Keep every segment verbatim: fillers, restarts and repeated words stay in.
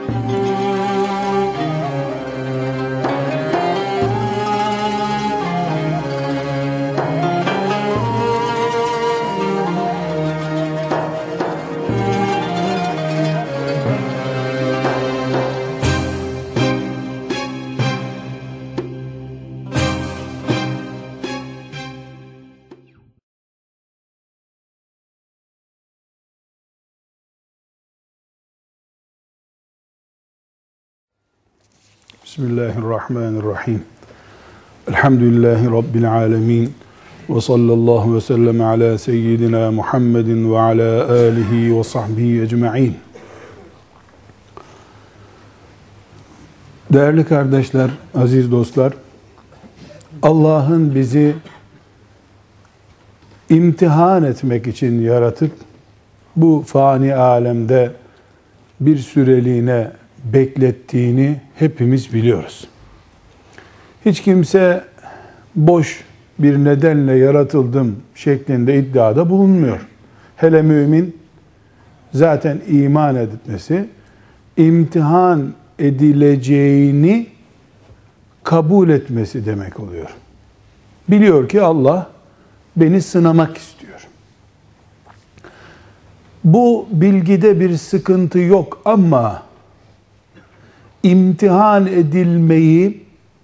Bismillahirrahmanirrahim. Elhamdülillahi Rabbil alemin. Ve sallallahu ve sellem ala seyyidina Muhammedin ve ala alihi ve sahbihi ecma'in. Değerli kardeşler, aziz dostlar, Allah'ın bizi imtihan etmek için yaratıp bu fani alemde bir süreliğine beklettiğini hepimiz biliyoruz. Hiç kimse boş bir nedenle yaratıldım şeklinde iddiada bulunmuyor. Hele mümin zaten iman etmesi, imtihan edileceğini kabul etmesi demek oluyor. Biliyor ki Allah beni sınamak istiyor. Bu bilgide bir sıkıntı yok ama imtihan edilmeyi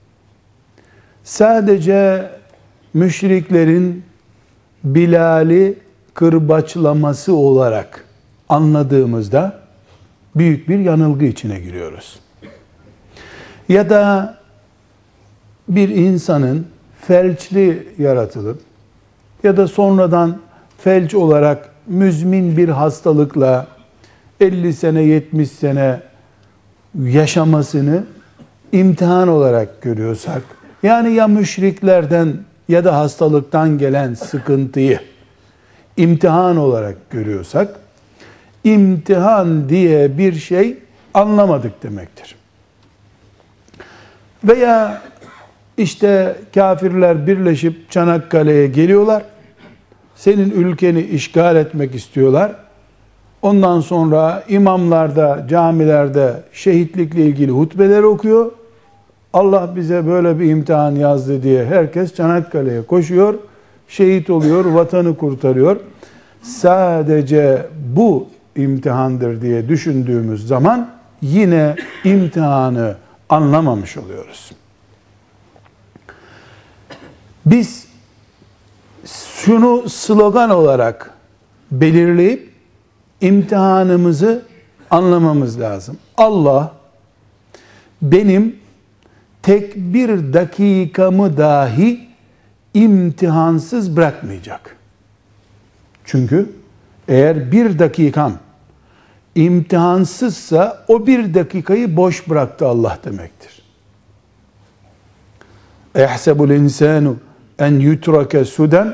sadece müşriklerin Bilal'i kırbaçlaması olarak anladığımızda büyük bir yanılgı içine giriyoruz. Ya da bir insanın felçli yaratılıp ya da sonradan felç olarak müzmin bir hastalıkla elli sene yetmiş sene yaşamasını imtihan olarak görüyorsak, yani ya müşriklerden ya da hastalıktan gelen sıkıntıyı imtihan olarak görüyorsak, imtihan diye bir şey anlamadık demektir. Veya işte kafirler birleşip Çanakkale'ye geliyorlar, senin ülkeni işgal etmek istiyorlar. Ondan sonra imamlar da camilerde şehitlikle ilgili hutbeler okuyor. Allah bize böyle bir imtihan yazdı diye herkes Çanakkale'ye koşuyor. Şehit oluyor, vatanı kurtarıyor. Sadece bu imtihandır diye düşündüğümüz zaman yine imtihanı anlamamış oluyoruz. Biz şunu slogan olarak belirleyip imtihanımızı anlamamız lazım. Allah benim tek bir dakikamı dahi imtihansız bırakmayacak. Çünkü eğer bir dakikam imtihansızsa o bir dakikayı boş bıraktı Allah demektir. Ehsebul insanu en yutrake suden,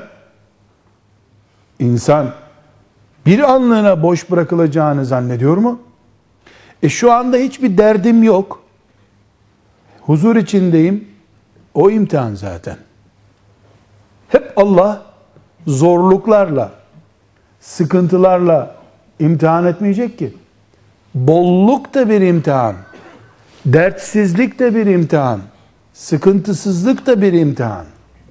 insan bir anlığına boş bırakılacağını zannediyor mu? E şu anda hiçbir derdim yok. Huzur içindeyim. O imtihan zaten. Hep Allah zorluklarla, sıkıntılarla imtihan etmeyecek ki. Bolluk da bir imtihan. Dertsizlik de bir imtihan. Sıkıntısızlık da bir imtihan.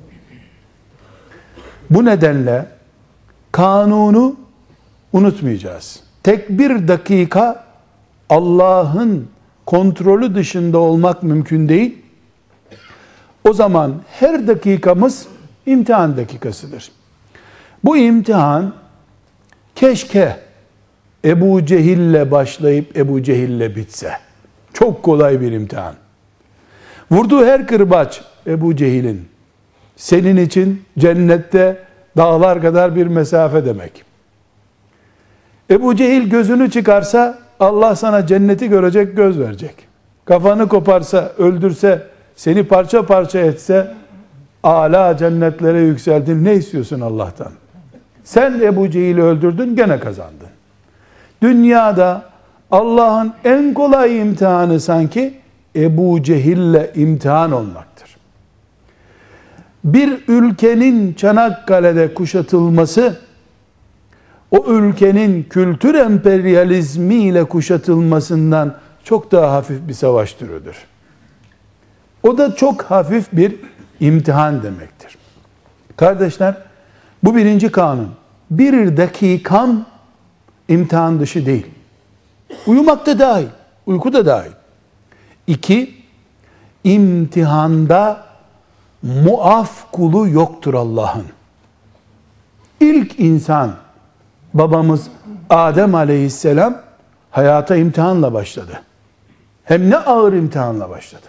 Bu nedenle kanunu unutmayacağız. Tek bir dakika Allah'ın kontrolü dışında olmak mümkün değil. O zaman her dakikamız imtihan dakikasıdır. Bu imtihan keşke Ebu Cehil'le başlayıp Ebu Cehil'le bitse. Çok kolay bir imtihan. Vurduğu her kırbaç Ebu Cehil'in senin için cennette dağlar kadar bir mesafe demek. Ebu Cehil gözünü çıkarsa Allah sana cenneti görecek göz verecek. Kafanı koparsa, öldürse, seni parça parça etse âlâ cennetlere yükseldin. Ne istiyorsun Allah'tan? Sen Ebu Cehil'i öldürdün, gene kazandın. Dünyada Allah'ın en kolay imtihanı sanki Ebu Cehil'le imtihan olmaktır. Bir ülkenin Çanakkale'de kuşatılması, o ülkenin kültür emperyalizmi ile kuşatılmasından çok daha hafif bir savaş türüdür. O da çok hafif bir imtihan demektir. Kardeşler, bu birinci kanun. Bir dakikam imtihan dışı değil. Uyumak da dahil, uyku da dahil. İki, imtihanda muaf kulu yoktur Allah'ın. İlk insan, babamız Adem aleyhisselam hayata imtihanla başladı. Hem ne ağır imtihanla başladı.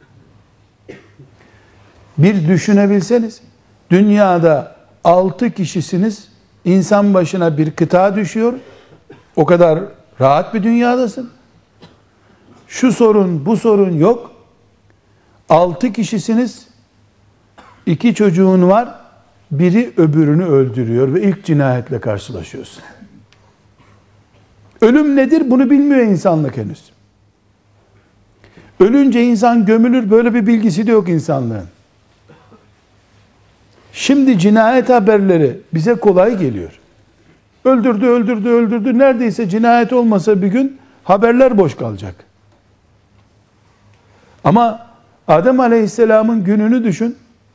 Bir düşünebilseniz, dünyada altı kişisiniz, insan başına bir kıta düşüyor, o kadar rahat bir dünyadasın. Şu sorun, bu sorun yok. Altı kişisiniz, iki çocuğun var, biri öbürünü öldürüyor ve ilk cinayetle karşılaşıyorsun. Ölüm nedir? Bunu bilmiyor insanlık henüz. Ölünce insan gömülür, böyle bir bilgisi de yok insanlığın. Şimdi cinayet haberleri bize kolay geliyor. Öldürdü, öldürdü, öldürdü. Neredeyse cinayet olmasa bir gün haberler boş kalacak. Ama Adem Aleyhisselam'ın gününü düşün.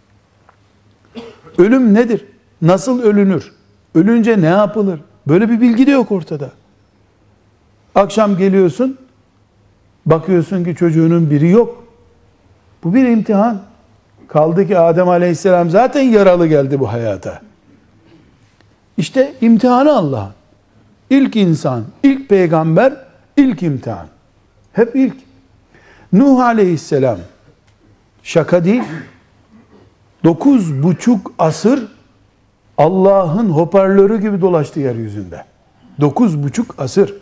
Ölüm nedir? Nasıl ölünür? Ölünce ne yapılır? Böyle bir bilgi de yok ortada. Akşam geliyorsun, bakıyorsun ki çocuğunun biri yok. Bu bir imtihan. Kaldı ki Adem Aleyhisselam zaten yaralı geldi bu hayata. İşte imtihanı Allah'ın. İlk insan, ilk peygamber, ilk imtihan. Hep ilk. Nuh Aleyhisselam, şaka değil, dokuz buçuk asır Allah'ın hoparlörü gibi dolaştı yeryüzünde. Dokuz buçuk asır.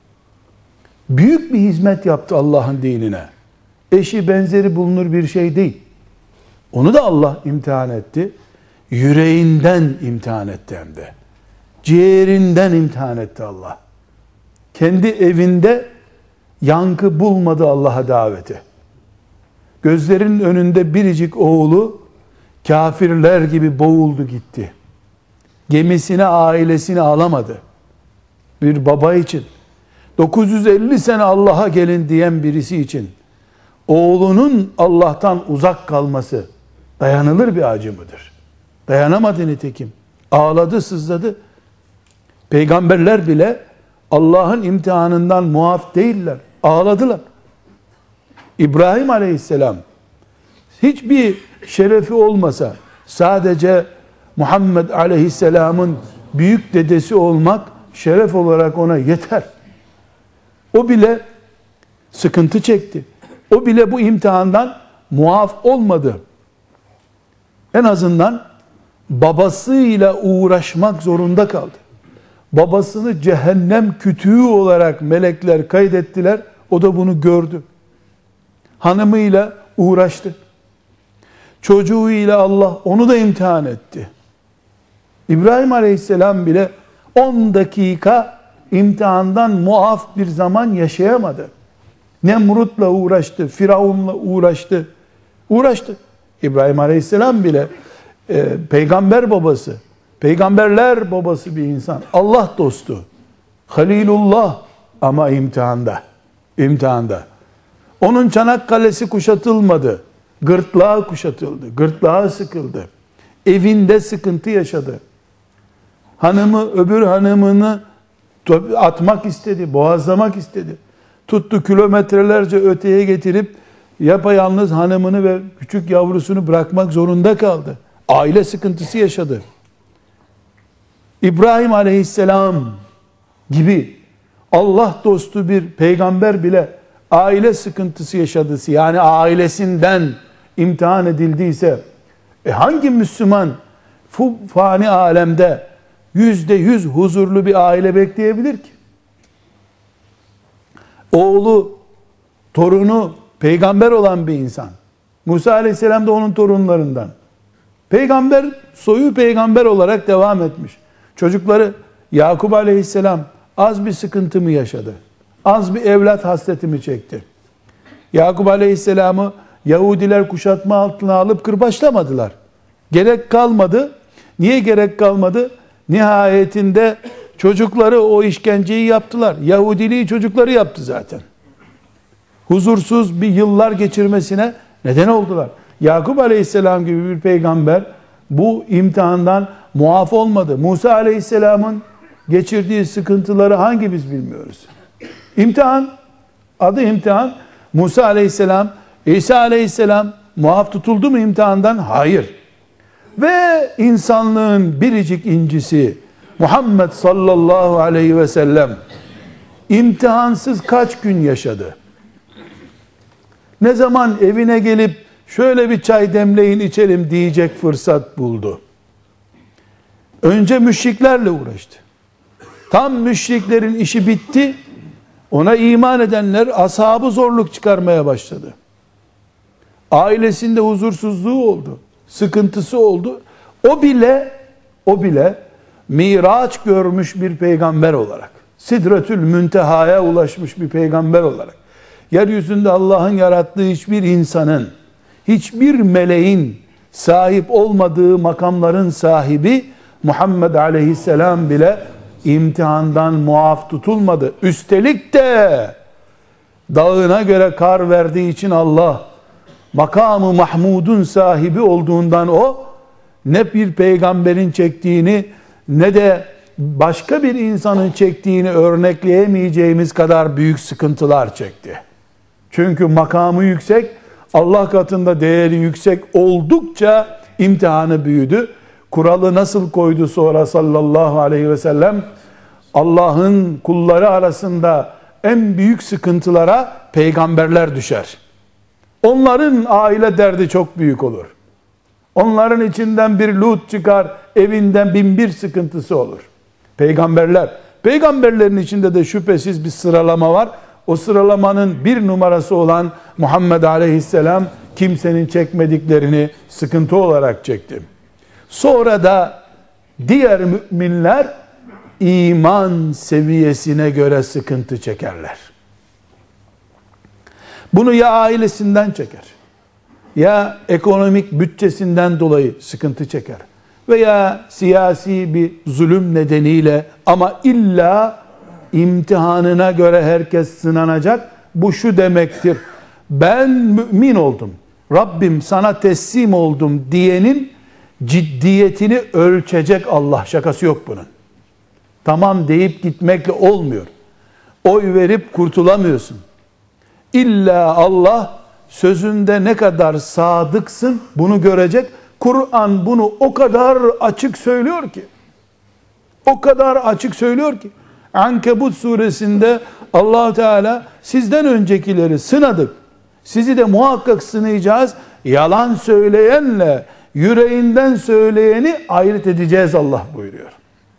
Büyük bir hizmet yaptı Allah'ın dinine. Eşi benzeri bulunur bir şey değil. Onu da Allah imtihan etti. Yüreğinden imtihan etti hem de. Ciğerinden imtihan etti Allah. Kendi evinde yankı bulmadı Allah'a daveti. Gözlerinin önünde biricik oğlu kafirler gibi boğuldu gitti. Gemisine ailesini alamadı. Bir baba için, dokuz yüz elli sene Allah'a gelin diyen birisi için oğlunun Allah'tan uzak kalması dayanılır bir acı mıdır? Dayanamadı nitekim. Ağladı, sızladı. Peygamberler bile Allah'ın imtihanından muaf değiller. Ağladılar. İbrahim Aleyhisselam hiçbir şerefi olmasa sadece Muhammed Aleyhisselam'ın büyük dedesi olmak şeref olarak ona yeter. O bile sıkıntı çekti. O bile bu imtihandan muaf olmadı. En azından babasıyla uğraşmak zorunda kaldı. Babasını cehennem kütüğü olarak melekler kaydettiler. O da bunu gördü. Hanımıyla uğraştı. Çocuğuyla Allah onu da imtihan etti. İbrahim Aleyhisselam bile on dakika imtihandan muaf bir zaman yaşayamadı. Nemrut'la uğraştı, Firavun'la uğraştı. Uğraştı. İbrahim Aleyhisselam bile e, peygamber babası, peygamberler babası bir insan. Allah dostu. Halilullah ama imtihanda. İmtihanda. Onun Çanakkale'si kuşatılmadı. Gırtlağı kuşatıldı. Gırtlağı sıkıldı. Evinde sıkıntı yaşadı. Hanımı öbür hanımını atmak istedi, boğazlamak istedi. Tuttu kilometrelerce öteye getirip yapayalnız hanımını ve küçük yavrusunu bırakmak zorunda kaldı. Aile sıkıntısı yaşadı. İbrahim Aleyhisselam gibi Allah dostu bir peygamber bile aile sıkıntısı yaşadısı, yani ailesinden imtihan edildiyse, e hangi Müslüman bu fani alemde yüzde yüz huzurlu bir aile bekleyebilir ki? Oğlu, torunu peygamber olan bir insan. Musa Aleyhisselam da onun torunlarından. Peygamber, soyu peygamber olarak devam etmiş. Çocukları Yakup Aleyhisselam az bir sıkıntı mı yaşadı? Az bir evlat hasreti mi çekti? Yakup Aleyhisselam'ı Yahudiler kuşatma altına alıp kırbaçlamadılar. Gerek kalmadı. Niye gerek kalmadı? Nihayetinde çocukları o işkenceyi yaptılar. Yahudiliği çocukları yaptı zaten. huzursuz bir yıllar geçirmesine neden oldular. Yakup Aleyhisselam gibi bir peygamber bu imtihandan muaf olmadı. Musa Aleyhisselam'ın geçirdiği sıkıntıları hangimiz bilmiyoruz. İmtihan, adı imtihan. Musa Aleyhisselam, İsa Aleyhisselam muaf tutuldu mu imtihandan? Hayır. Ve insanlığın biricik incisi Muhammed sallallahu aleyhi ve sellem imtihansız kaç gün yaşadı? Ne zaman evine gelip şöyle bir çay demleyin içelim diyecek fırsat buldu? Önce müşriklerle uğraştı. Tam müşriklerin işi bitti. Ona iman edenler ashabı zorluk çıkarmaya başladı. Ailesinde huzursuzluğu oldu. Sıkıntısı oldu. O bile o bile Miraç görmüş bir peygamber olarak, Sidretül Münteha'ya ulaşmış bir peygamber olarak, yeryüzünde Allah'ın yarattığı hiçbir insanın, hiçbir meleğin sahip olmadığı makamların sahibi Muhammed Aleyhisselam bile imtihandan muaf tutulmadı. Üstelik de dağına göre kar verdiği için Allah, makamı Mahmud'un sahibi olduğundan o, ne bir peygamberin çektiğini ne de başka bir insanın çektiğini örnekleyemeyeceğimiz kadar büyük sıkıntılar çekti. Çünkü makamı yüksek, Allah katında değeri yüksek oldukça imtihanı büyüdü. Kuralı nasıl koydu sonra sallallahu aleyhi ve sellem? Allah'ın kulları arasında en büyük sıkıntılara peygamberler düşer. Onların aile derdi çok büyük olur. Onların içinden bir Lut çıkar, evinden bin bir sıkıntısı olur. Peygamberler, peygamberlerin içinde de şüphesiz bir sıralama var. O sıralamanın bir numarası olan Muhammed Aleyhisselam kimsenin çekmediklerini sıkıntı olarak çekti. Sonra da diğer müminler iman seviyesine göre sıkıntı çekerler. Bunu ya ailesinden çeker, ya ekonomik bütçesinden dolayı sıkıntı çeker veya siyasi bir zulüm nedeniyle, ama illa imtihanına göre herkes sınanacak. Bu şu demektir: ben mümin oldum, Rabbim sana teslim oldum diyenin ciddiyetini ölçecek Allah. Şakası yok bunun. Tamam deyip gitmekle olmuyor. Oy verip kurtulamıyorsun. İlla Allah sözünde ne kadar sadıksın bunu görecek. Kur'an bunu o kadar açık söylüyor ki, o kadar açık söylüyor ki, Ankebut suresinde Allah Teala sizden öncekileri sınadık, sizi de muhakkak sınayacağız, yalan söyleyenle yüreğinden söyleyeni ayırt edeceğiz Allah buyuruyor.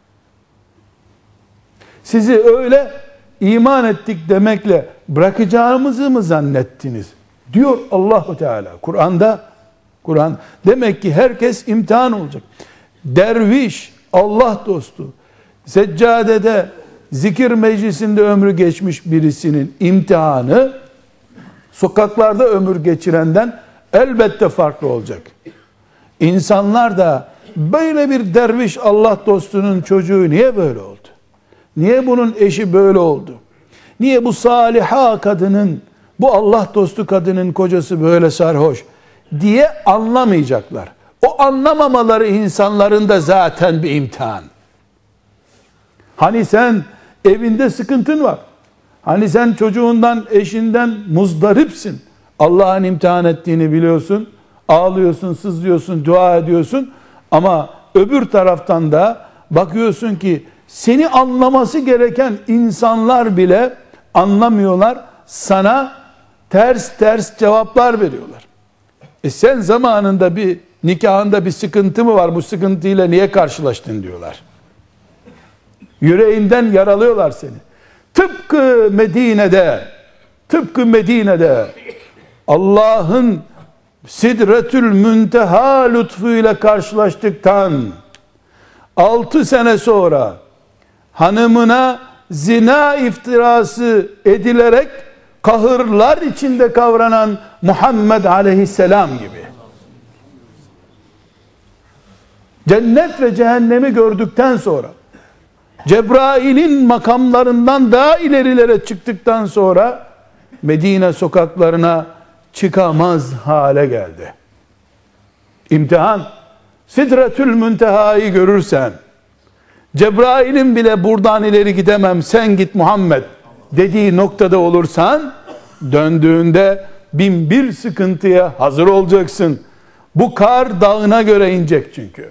Sizi öyle iman ettik demekle bırakacağımızı mı zannettiniz diyor Allahu Teala Kur'an'da. Kur'an demek ki herkes imtihan olacak. Derviş, Allah dostu, seccadede zikir meclisinde ömrü geçmiş birisinin imtihanı sokaklarda ömür geçirenden elbette farklı olacak. İnsanlar da böyle bir derviş Allah dostunun çocuğu niye böyle oldu? Niye bunun eşi böyle oldu? Niye bu saliha kadının, bu Allah dostu kadının kocası böyle sarhoş diye anlamayacaklar. O anlamamaları insanların da zaten bir imtihan. Hani sen evinde sıkıntın var. Hani sen çocuğundan, eşinden muzdaripsin. Allah'ın imtihan ettiğini biliyorsun. Ağlıyorsun, sızlıyorsun, dua ediyorsun. Ama öbür taraftan da bakıyorsun ki seni anlaması gereken insanlar bile anlamıyorlar. Sana ters ters cevaplar veriyorlar. E sen zamanında bir nikahında bir sıkıntı mı var? Bu sıkıntıyla niye karşılaştın diyorlar. Yüreğinden yaralıyorlar seni. Tıpkı Medine'de, tıpkı Medine'de Allah'ın Sidretül Münteha lütfuyla karşılaştıktan altı sene sonra hanımına zina iftirası edilerek kahırlar içinde kavranan Muhammed Aleyhisselam gibi. Cennet ve cehennemi gördükten sonra, Cebrail'in makamlarından daha ilerilere çıktıktan sonra Medine sokaklarına çıkamaz hale geldi. İmtihan, Sidretül Münteha'yı görürsen, Cebrail'in bile buradan ileri gidemem, sen git Muhammed dediği noktada olursan, döndüğünde bin bir sıkıntıya hazır olacaksın. Bu kar dağına göre inecek çünkü.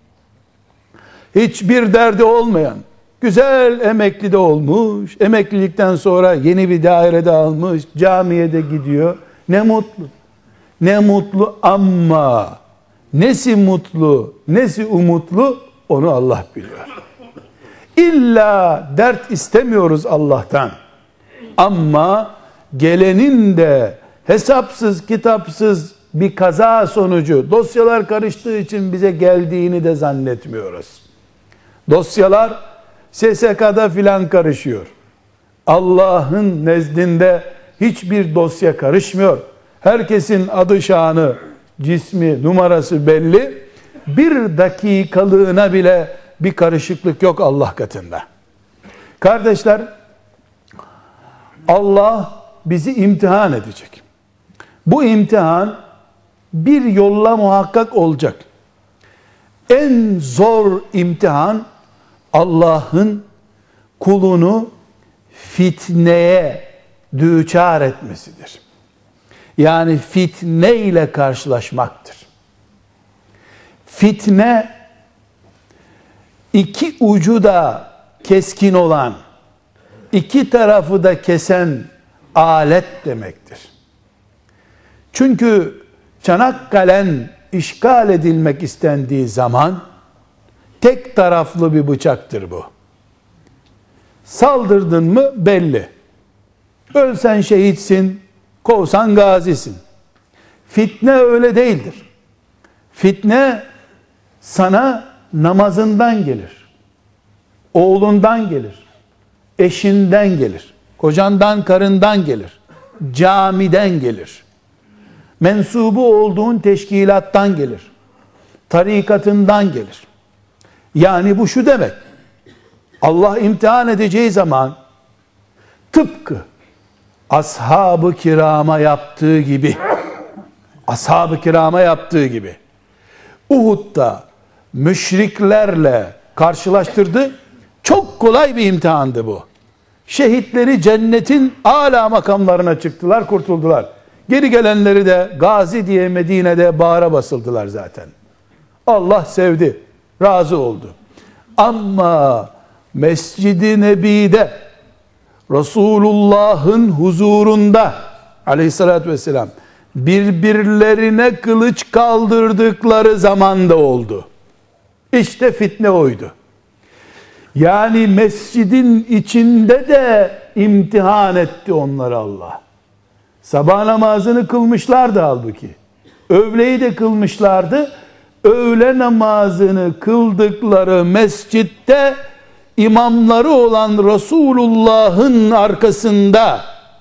Hiçbir derdi olmayan, güzel emekli de olmuş, emeklilikten sonra yeni bir dairede almış, camiye de gidiyor. Ne mutlu. Ne mutlu, ama nesi mutlu, nesi umutlu onu Allah biliyor. İlla dert istemiyoruz Allah'tan. Ama gelenin de hesapsız kitapsız bir kaza sonucu dosyalar karıştığı için bize geldiğini de zannetmiyoruz. Dosyalar S S K'da filan karışıyor. Allah'ın nezdinde hiçbir dosya karışmıyor. Herkesin adı şanı, cismi, numarası belli. Bir dakikalığına bile bir karışıklık yok Allah katında. Kardeşler, Allah bizi imtihan edecek. Bu imtihan bir yolla muhakkak olacak. En zor imtihan Allah'ın kulunu fitneye düçar etmesidir. Yani fitne ile karşılaşmaktır. Fitne iki ucu da keskin olan, iki tarafı da kesen alet demektir. Çünkü Çanakkale'n işgal edilmek istendiği zaman tek taraflı bir bıçaktır bu. Saldırdın mı belli. Ölsen şehitsin, kovsan gazisin. Fitne öyle değildir. Fitne sana namazından gelir. Oğlundan gelir. Eşinden gelir. Kocandan, karından gelir. Camiden gelir. Mensubu olduğun teşkilattan gelir. Tarikatından gelir. Yani bu şu demek: Allah imtihan edeceği zaman tıpkı ashab-ı kirama yaptığı gibi ashab-ı kirama yaptığı gibi Uhud'da müşriklerle karşılaştırdı. Çok kolay bir imtihandı bu. Şehitleri cennetin âlâ makamlarına çıktılar, kurtuldular. Geri gelenleri de gazi diye Medine'de bağra basıldılar zaten. Allah sevdi, razı oldu. Ama Mescid-i Nebi'de Resulullah'ın huzurunda aleyhissalatü vesselam birbirlerine kılıç kaldırdıkları zaman da oldu. İşte fitne oydu. Yani mescidin içinde de imtihan etti onları Allah. Sabah namazını kılmışlardı halbuki. Öğleyi de kılmışlardı. Öğle namazını kıldıkları mescitte imamları olan Resulullah'ın arkasında,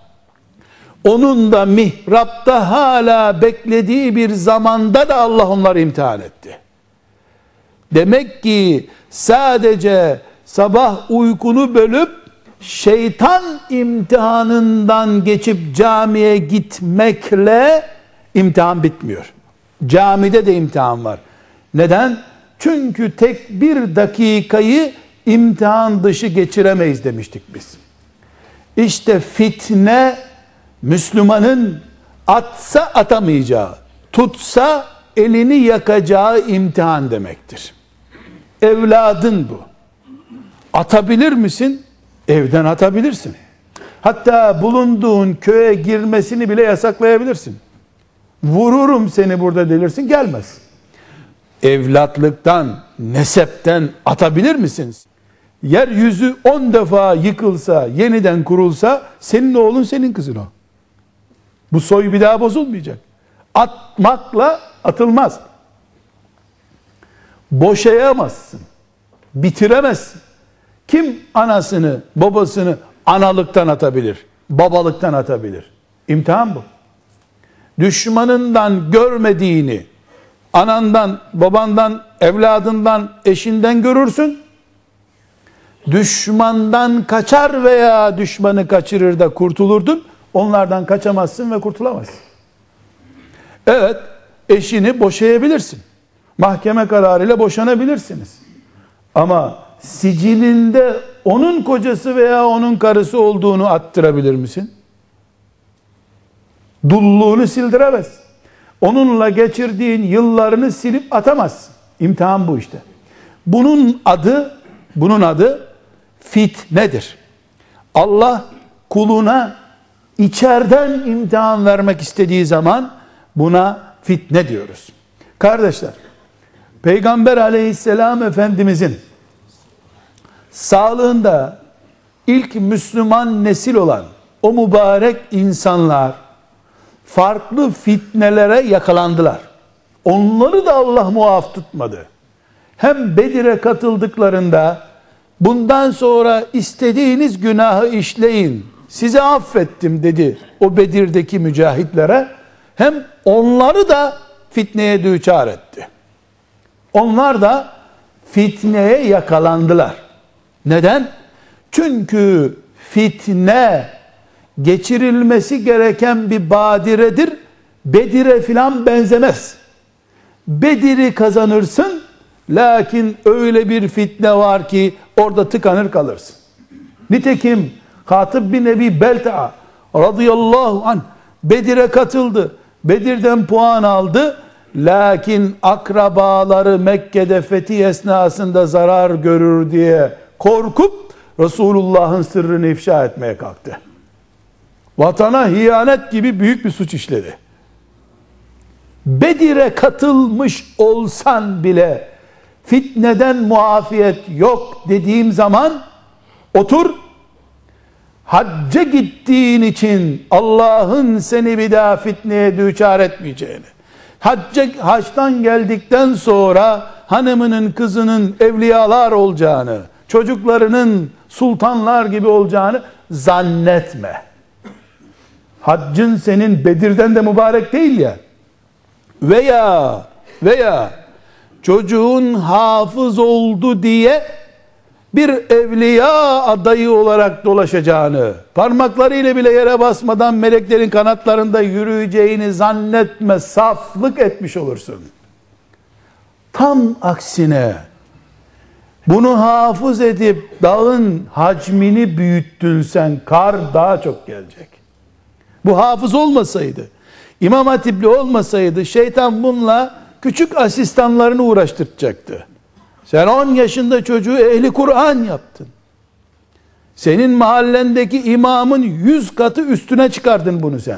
onun da mihrapta hala beklediği bir zamanda da Allah onları imtihan etti. Demek ki sadece sabah uykunu bölüp şeytan imtihanından geçip camiye gitmekle imtihan bitmiyor. Camide de imtihan var. Neden? Çünkü tek bir dakikayı imtihan dışı geçiremeyiz demiştik biz. İşte fitne Müslümanın atsa atamayacağı, tutsa elini yakacağı imtihan demektir. Evladın bu. Atabilir misin? Evden atabilirsin. Hatta bulunduğun köye girmesini bile yasaklayabilirsin. Vururum seni burada delirsin, gelmez. Evlatlıktan, nesepten atabilir misiniz? Yeryüzü on defa yıkılsa, yeniden kurulsa, senin oğlun senin kızın o. Bu soy bir daha bozulmayacak. Atmakla atılmaz. Boşayamazsın. Bitiremezsin. Kim anasını, babasını analıktan atabilir? Babalıktan atabilir. İmtihan bu. Düşmanından görmediğini anandan, babandan, evladından, eşinden görürsün. Düşmandan kaçar veya düşmanı kaçırır da kurtulurdun. Onlardan kaçamazsın ve kurtulamazsın. Evet, eşini boşayabilirsin. Mahkeme kararıyla boşanabilirsiniz. Ama sicilinde onun kocası veya onun karısı olduğunu attırabilir misin? Dulluğunu sildiremez. Onunla geçirdiğin yıllarını silip atamazsın. İmtihan bu işte. Bunun adı, bunun adı fitnedir. Allah kuluna içeriden imtihan vermek istediği zaman buna fitne diyoruz. Kardeşler, Peygamber aleyhisselam Efendimizin sağlığında ilk Müslüman nesil olan o mübarek insanlar farklı fitnelere yakalandılar. Onları da Allah muaf tutmadı. Hem Bedir'e katıldıklarında bundan sonra istediğiniz günahı işleyin, size affettim dedi o Bedir'deki mücahitlere, hem onları da fitneye düçar etti. Onlar da fitneye yakalandılar. Neden? Çünkü fitne geçirilmesi gereken bir badiredir. Bedir'e filan benzemez. Bedir'i kazanırsın, lakin öyle bir fitne var ki orada tıkanır kalırsın. Nitekim Hatib bin Ebi Belta'a radıyallahu anh Bedir'e katıldı. Bedir'den puan aldı. Lakin akrabaları Mekke'de fetih esnasında zarar görür diye korkup Resulullah'ın sırrını ifşa etmeye kalktı. Vatana hiyanet gibi büyük bir suç işledi. Bedir'e katılmış olsan bile fitneden muafiyet yok dediğim zaman otur, hacca gittiğin için Allah'ın seni bir daha fitneye düçar etmeyeceğini, hacca, haçtan geldikten sonra hanımının kızının evliyalar olacağını, çocuklarının sultanlar gibi olacağını zannetme. Haccın senin Bedir'den de mübarek değil ya. Veya veya çocuğun hafız oldu diye bir evliya adayı olarak dolaşacağını, parmaklarıyla bile yere basmadan meleklerin kanatlarında yürüyeceğini zannetme, saflık etmiş olursun. Tam aksine bunu hafız edip dağın hacmini büyüttün sen, kar daha çok gelecek. Bu hafız olmasaydı, İmam Hatipli olmasaydı şeytan bununla küçük asistanlarını uğraştıracaktı. Sen on yaşında çocuğu ehli Kur'an yaptın. Senin mahallendeki imamın yüz katı üstüne çıkardın bunu sen.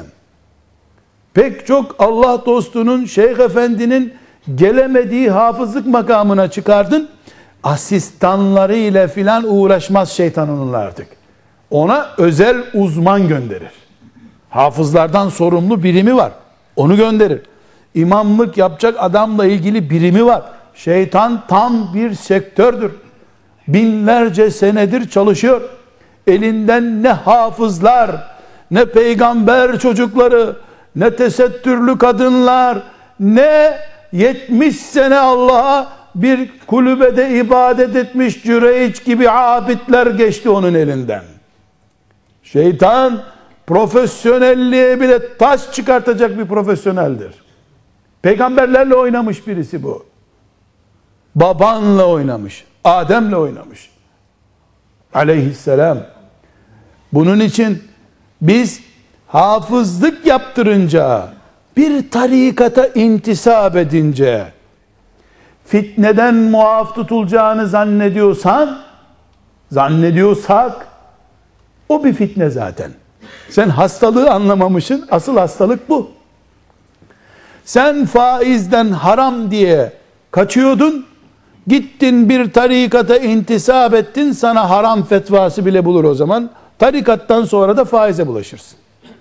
Pek çok Allah dostunun, şeyh efendinin gelemediği hafızlık makamına çıkardın. Asistanları ile filan uğraşmaz şeytan onunla artık. Ona özel uzman gönderir. Hafızlardan sorumlu birimi var. Onu gönderir. İmamlık yapacak adamla ilgili birimi var. Şeytan tam bir sektördür. Binlerce senedir çalışıyor. Elinden ne hafızlar, ne peygamber çocukları, ne tesettürlü kadınlar, ne yetmiş sene Allah'a bir kulübede ibadet etmiş Cüreyç gibi abidler geçti onun elinden. Şeytan profesyonelliğe bile taş çıkartacak bir profesyoneldir. Peygamberlerle oynamış birisi bu. Babanla oynamış. Adem'le oynamış. Aleyhisselam. Bunun için biz hafızlık yaptırınca, bir tarikata intisap edince, fitneden muaf tutulacağını zannediyorsan, zannediyorsak, o bir fitne zaten. Sen hastalığı anlamamışsın, asıl hastalık bu. Sen faizden haram diye kaçıyordun, gittin bir tarikata intisap ettin, sana haram fetvası bile bulur o zaman. Tarikattan sonra da faize bulaşırsın.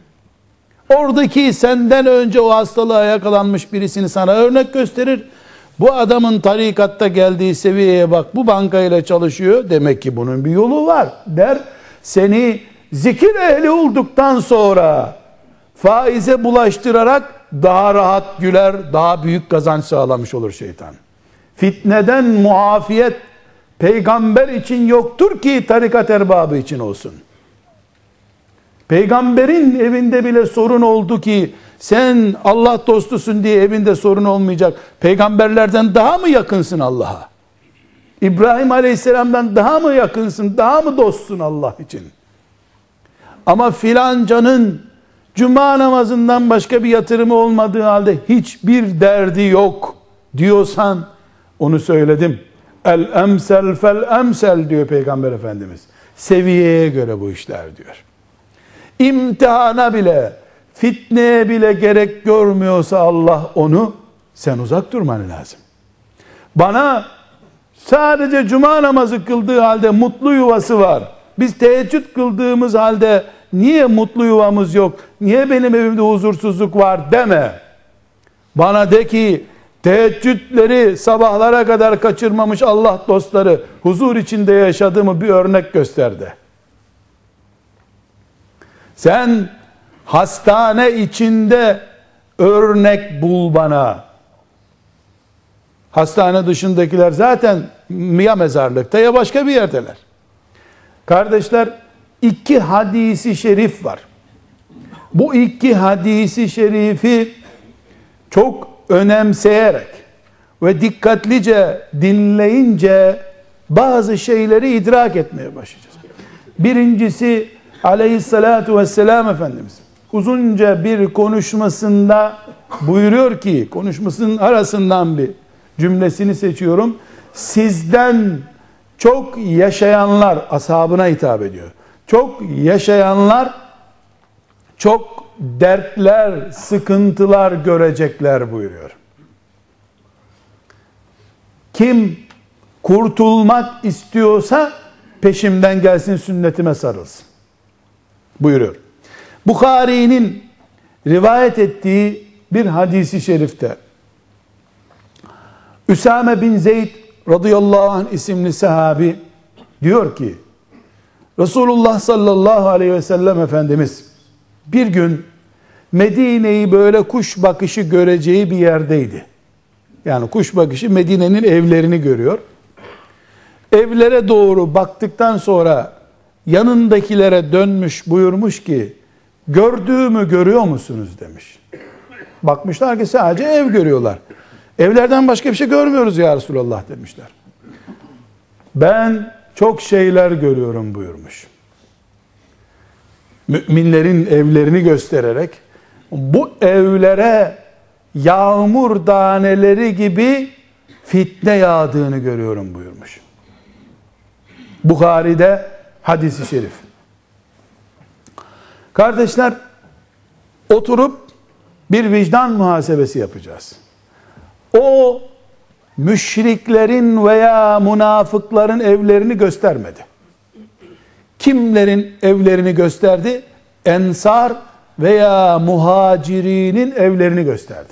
Oradaki senden önce o hastalığa yakalanmış birisini sana örnek gösterir. Bu adamın tarikatta geldiği seviyeye bak, bu bankayla çalışıyor, demek ki bunun bir yolu var der. Seni zikir ehli olduktan sonra faize bulaştırarak daha rahat güler, daha büyük kazanç sağlamış olur şeytan. Fitneden muafiyet peygamber için yoktur ki tarikat erbabı için olsun. Peygamberin evinde bile sorun oldu ki sen Allah dostusun diye evinde sorun olmayacak. Peygamberlerden daha mı yakınsın Allah'a? İbrahim Aleyhisselam'dan daha mı yakınsın, daha mı dostsun Allah için? Ama filancanın cuma namazından başka bir yatırımı olmadığı halde hiçbir derdi yok diyorsan, onu söyledim. El emsel fel emsel diyor Peygamber Efendimiz. Seviyeye göre bu işler diyor. İmtihana bile, fitneye bile gerek görmüyorsa Allah onu, sen uzak durman lazım. Bana sadece cuma namazı kıldığı halde mutlu yuvası var, biz teheccüd kıldığımız halde niye mutlu yuvamız yok, niye benim evimde huzursuzluk var deme. Bana de ki teheccüdleri sabahlara kadar kaçırmamış Allah dostları huzur içinde yaşadığımı bir örnek gösterdi. Sen hastane içinde örnek bul bana. Hastane dışındakiler zaten ya mezarlıkta ya başka bir yerdeler. Kardeşler, iki hadisi şerif var. Bu iki hadisi şerifi çok önemseyerek ve dikkatlice dinleyince bazı şeyleri idrak etmeye başlayacağız. Birincisi, aleyhissalatu vesselam Efendimiz uzunca bir konuşmasında buyuruyor ki, konuşmasının arasından bir cümlesini seçiyorum. Sizden çok yaşayanlar, ashabına hitap ediyor. Çok yaşayanlar çok dertler, sıkıntılar görecekler buyuruyor. Kim kurtulmak istiyorsa peşimden gelsin, sünnetime sarılsın buyuruyor. Bukhari'nin rivayet ettiği bir hadisi şerifte Üsame bin Zeyd radıyallahu anh isimli sahabi diyor ki, Resulullah sallallahu aleyhi ve sellem Efendimiz bir gün Medine'yi böyle kuş bakışı göreceği bir yerdeydi. Yani kuş bakışı Medine'nin evlerini görüyor. Evlere doğru baktıktan sonra yanındakilere dönmüş, buyurmuş ki, gördüğümü görüyor musunuz demiş. Bakmışlar ki sadece ev görüyorlar. Evlerden başka bir şey görmüyoruz ya Resulallah demişler. Ben çok şeyler görüyorum buyurmuş. Müminlerin evlerini göstererek, bu evlere yağmur taneleri gibi fitne yağdığını görüyorum buyurmuş. Bukhari'de hadisi şerif. Kardeşler, oturup bir vicdan muhasebesi yapacağız. O müşriklerin veya münafıkların evlerini göstermedi. Kimlerin evlerini gösterdi? Ensar veya muhacirinin evlerini gösterdi.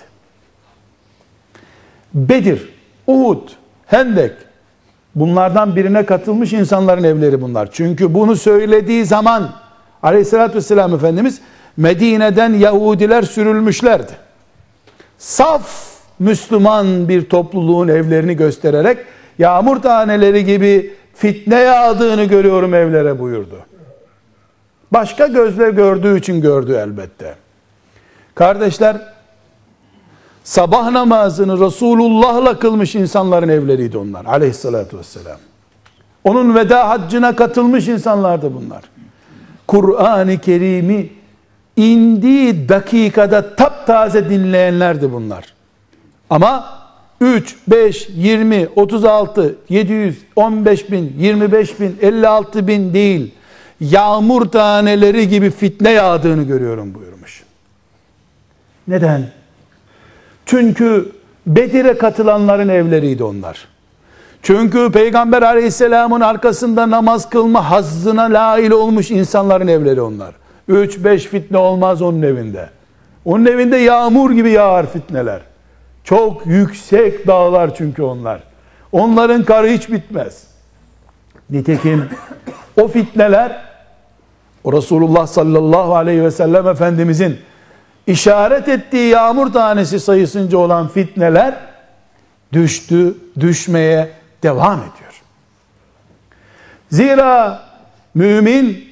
Bedir, Uhud, Hendek, bunlardan birine katılmış insanların evleri bunlar. Çünkü bunu söylediği zaman aleyhissalatü vesselam Efendimiz Medine'den Yahudiler sürülmüşlerdi. Saf Müslüman bir topluluğun evlerini göstererek yağmur taneleri gibi fitne yağdığını görüyorum evlere buyurdu. Başka gözle gördüğü için gördü elbette. Kardeşler, sabah namazını Resulullah'la kılmış insanların evleriydi onlar aleyhissalatü vesselam. Onun veda haccına katılmış insanlardı bunlar. Kur'an-ı Kerim'i indiği dakikada taptaze dinleyenlerdi bunlar. Ama üç, beş, yirmi, otuz altı, yedi yüz, on beş bin, yirmi beş bin, elli altı bin değil, yağmur taneleri gibi fitne yağdığını görüyorum buyurmuş. Neden? Çünkü Bedir'e katılanların evleriydi onlar. Çünkü Peygamber aleyhisselamın arkasında namaz kılma hazzına nail olmuş insanların evleri onlar. Üç beş fitne olmaz onun evinde. Onun evinde yağmur gibi yağar fitneler. Çok yüksek dağlar çünkü onlar. Onların karı hiç bitmez. Nitekim o fitneler, o Resulullah sallallahu aleyhi ve sellem Efendimizin işaret ettiği yağmur tanesi sayısınca olan fitneler düştü, düşmeye devam ediyor. Zira mümin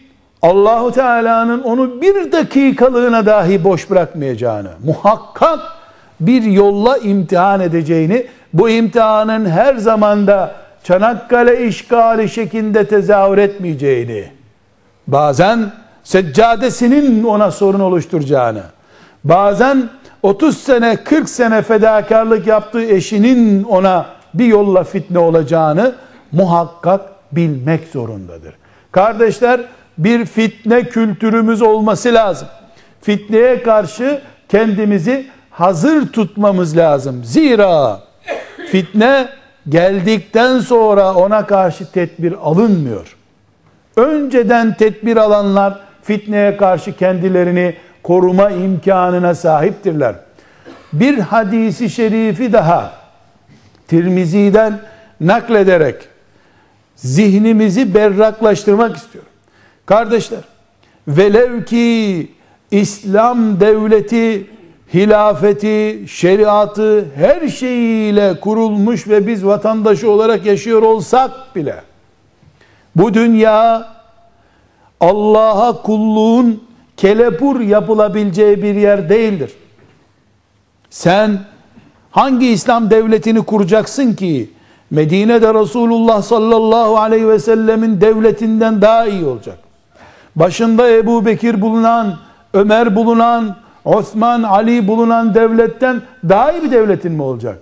Allahu Teala'nın onu bir dakikalığına dahi boş bırakmayacağını, muhakkak bir yolla imtihan edeceğini, bu imtihanın her zamanda Çanakkale işgali şeklinde tezahür etmeyeceğini, bazen seccadesinin ona sorun oluşturacağını, bazen otuz sene kırk sene fedakarlık yaptığı eşinin ona bir yolla fitne olacağını muhakkak bilmek zorundadır. Kardeşler, bir fitne kültürümüz olması lazım. Fitneye karşı kendimizi hazır tutmamız lazım. Zira fitne geldikten sonra ona karşı tedbir alınmıyor. Önceden tedbir alanlar fitneye karşı kendilerini koruma imkanına sahiptirler. Bir hadisi şerifi daha Tirmizi'den naklederek zihnimizi berraklaştırmak istiyorum. Kardeşler, velev ki İslam devleti, hilafeti, şeriatı her şeyiyle kurulmuş ve biz vatandaşı olarak yaşıyor olsak bile, bu dünya Allah'a kulluğun kelepur yapılabileceği bir yer değildir. Sen hangi İslam devletini kuracaksın ki Medine'de Resulullah sallallahu aleyhi ve sellemin devletinden daha iyi olacak? Başında Ebu Bekir bulunan, Ömer bulunan, Osman, Ali bulunan devletten daha iyi bir devletin mi olacak?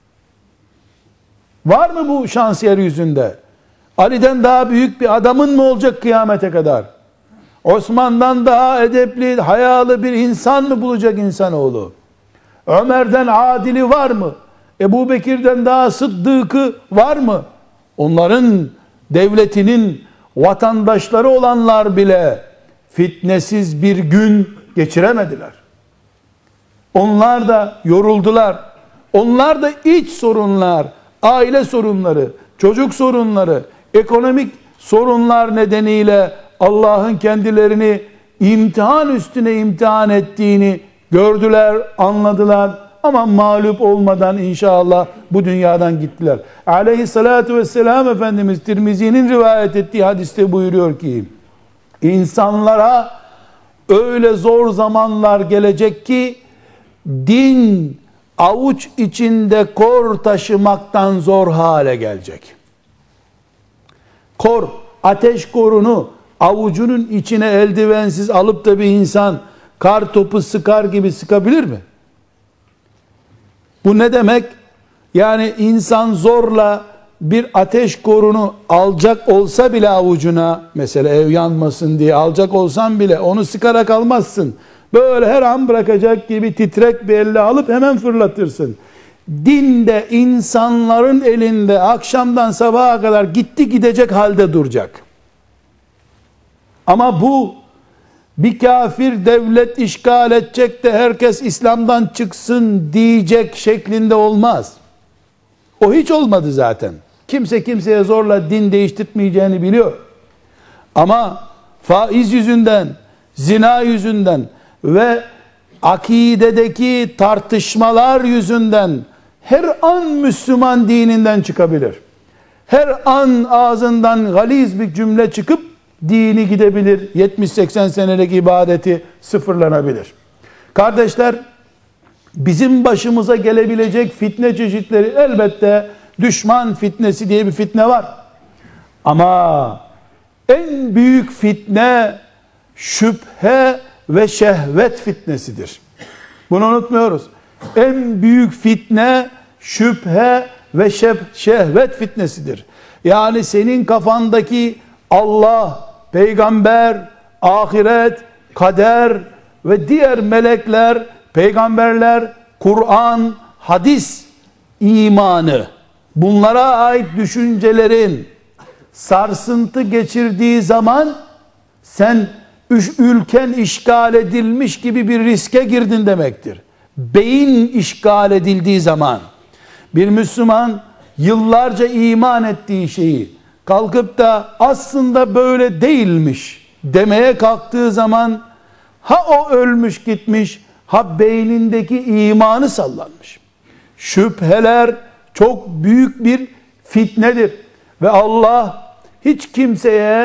Var mı bu şans yeryüzünde? Ali'den daha büyük bir adamın mı olacak kıyamete kadar? Osman'dan daha edepli, hayalı bir insan mı bulacak insanoğlu? Ömer'den adili var mı? Ebu Bekir'den daha sıddıkı var mı? Onların devletinin vatandaşları olanlar bile fitnesiz bir gün geçiremediler. Onlar da yoruldular. Onlar da iç sorunlar, aile sorunları, çocuk sorunları, ekonomik sorunlar nedeniyle Allah'ın kendilerini imtihan üstüne imtihan ettiğini gördüler, anladılar ama mağlup olmadan inşallah bu dünyadan gittiler. Aleyhissalatu vesselam Efendimiz Tirmizi'nin rivayet ettiği hadiste buyuruyor ki, insanlara öyle zor zamanlar gelecek ki din avuç içinde kor taşımaktan zor hale gelecek. Kor, ateş korunu avucunun içine eldivensiz alıp da bir insan kar topu sıkar gibi sıkabilir mi? Bu ne demek? Yani insan zorla bir ateş korunu alacak olsa bile avucuna, mesela ev yanmasın diye alacak olsan bile onu sıkarak almazsın. Böyle her an bırakacak gibi titrek bir elle alıp hemen fırlatırsın. Din de insanların elinde akşamdan sabaha kadar gitti gidecek halde duracak. Ama bu bir kafir devlet işgal edecek de herkes İslam'dan çıksın diyecek şeklinde olmaz. O hiç olmadı zaten. Kimse kimseye zorla din değiştirmeyeceğini biliyor. Ama faiz yüzünden, zina yüzünden ve akidedeki tartışmalar yüzünden her an Müslüman dininden çıkabilir. Her an ağzından galiz bir cümle çıkıp dini gidebilir. yetmiş seksen senelik ibadeti sıfırlanabilir. Kardeşler, bizim başımıza gelebilecek fitne çeşitleri, elbette düşman fitnesi diye bir fitne var. Ama en büyük fitne şüphe ve şehvet fitnesidir. Bunu unutmuyoruz. En büyük fitne şüphe ve şehvet fitnesidir. Yani senin kafandaki Allah, peygamber, ahiret, kader ve diğer melekler, peygamberler, Kur'an, hadis imanı, bunlara ait düşüncelerin sarsıntı geçirdiği zaman sen ülken işgal edilmiş gibi bir riske girdin demektir. Beyin işgal edildiği zaman bir Müslüman yıllarca iman ettiği şeyi kalkıp da aslında böyle değilmiş demeye kalktığı zaman ha o ölmüş gitmiş, ha beynindeki imanı sallanmış. Şüpheler çok büyük bir fitnedir ve Allah hiç kimseye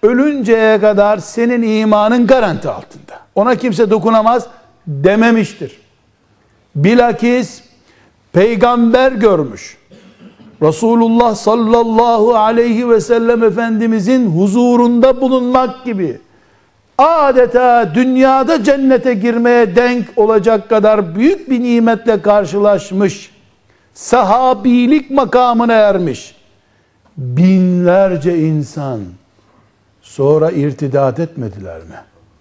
ölünceye kadar senin imanın garanti altında. Ona kimse dokunamaz dememiştir. Bilakis peygamber görmüş. Resulullah sallallahu aleyhi ve sellem Efendimizin huzurunda bulunmak gibi adeta dünyada cennete girmeye denk olacak kadar büyük bir nimetle karşılaşmış, sahabilik makamına ermiş binlerce insan sonra irtidat etmediler mi?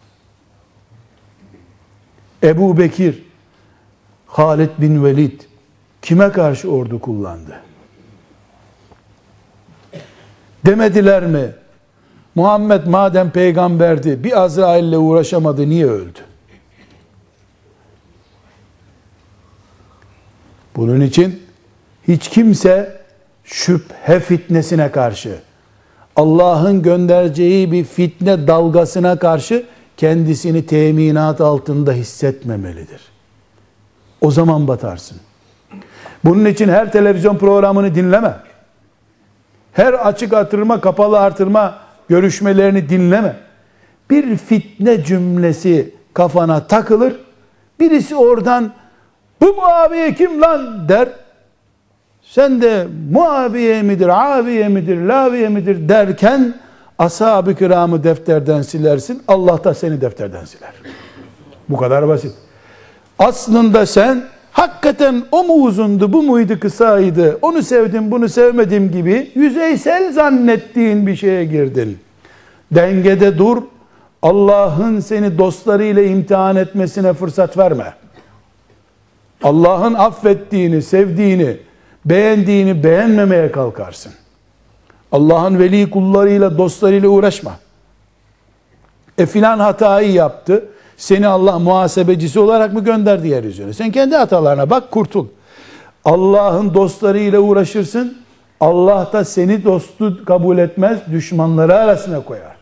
Ebu Bekir, Halid bin Velid kime karşı ordu kullandı? Demediler mi? Muhammed madem peygamberdi, bir Azrail'le uğraşamadı, niye öldü? Bunun için hiç kimse şüphe fitnesine karşı, Allah'ın göndereceği bir fitne dalgasına karşı kendisini teminat altında hissetmemelidir. O zaman batarsın. Bunun için her televizyon programını dinleme. Her açık artırma, kapalı artırma görüşmelerini dinleme. Bir fitne cümlesi kafana takılır. Birisi oradan bu Muaviye kim lan der. Sen de Muaviye midir, Aviye midir, Laviye midir derken ashab-ı kiramı defterden silersin. Allah da seni defterden siler. Bu kadar basit. Aslında sen hakikaten o mu uzundu, bu muydu kısaydı, onu sevdim, bunu sevmedim gibi yüzeysel zannettiğin bir şeye girdin. Dengede dur. Allah'ın seni dostlarıyla imtihan etmesine fırsat verme. Allah'ın affettiğini, sevdiğini, beğendiğini beğenmemeye kalkarsın. Allah'ın veli kullarıyla, dostlarıyla uğraşma. E filan hatayı yaptı, seni Allah muhasebecisi olarak mı gönderdi yeryüzüne? Sen kendi hatalarına bak, kurtul. Allah'ın dostlarıyla uğraşırsın, Allah da seni dostu kabul etmez, düşmanları arasına koyar.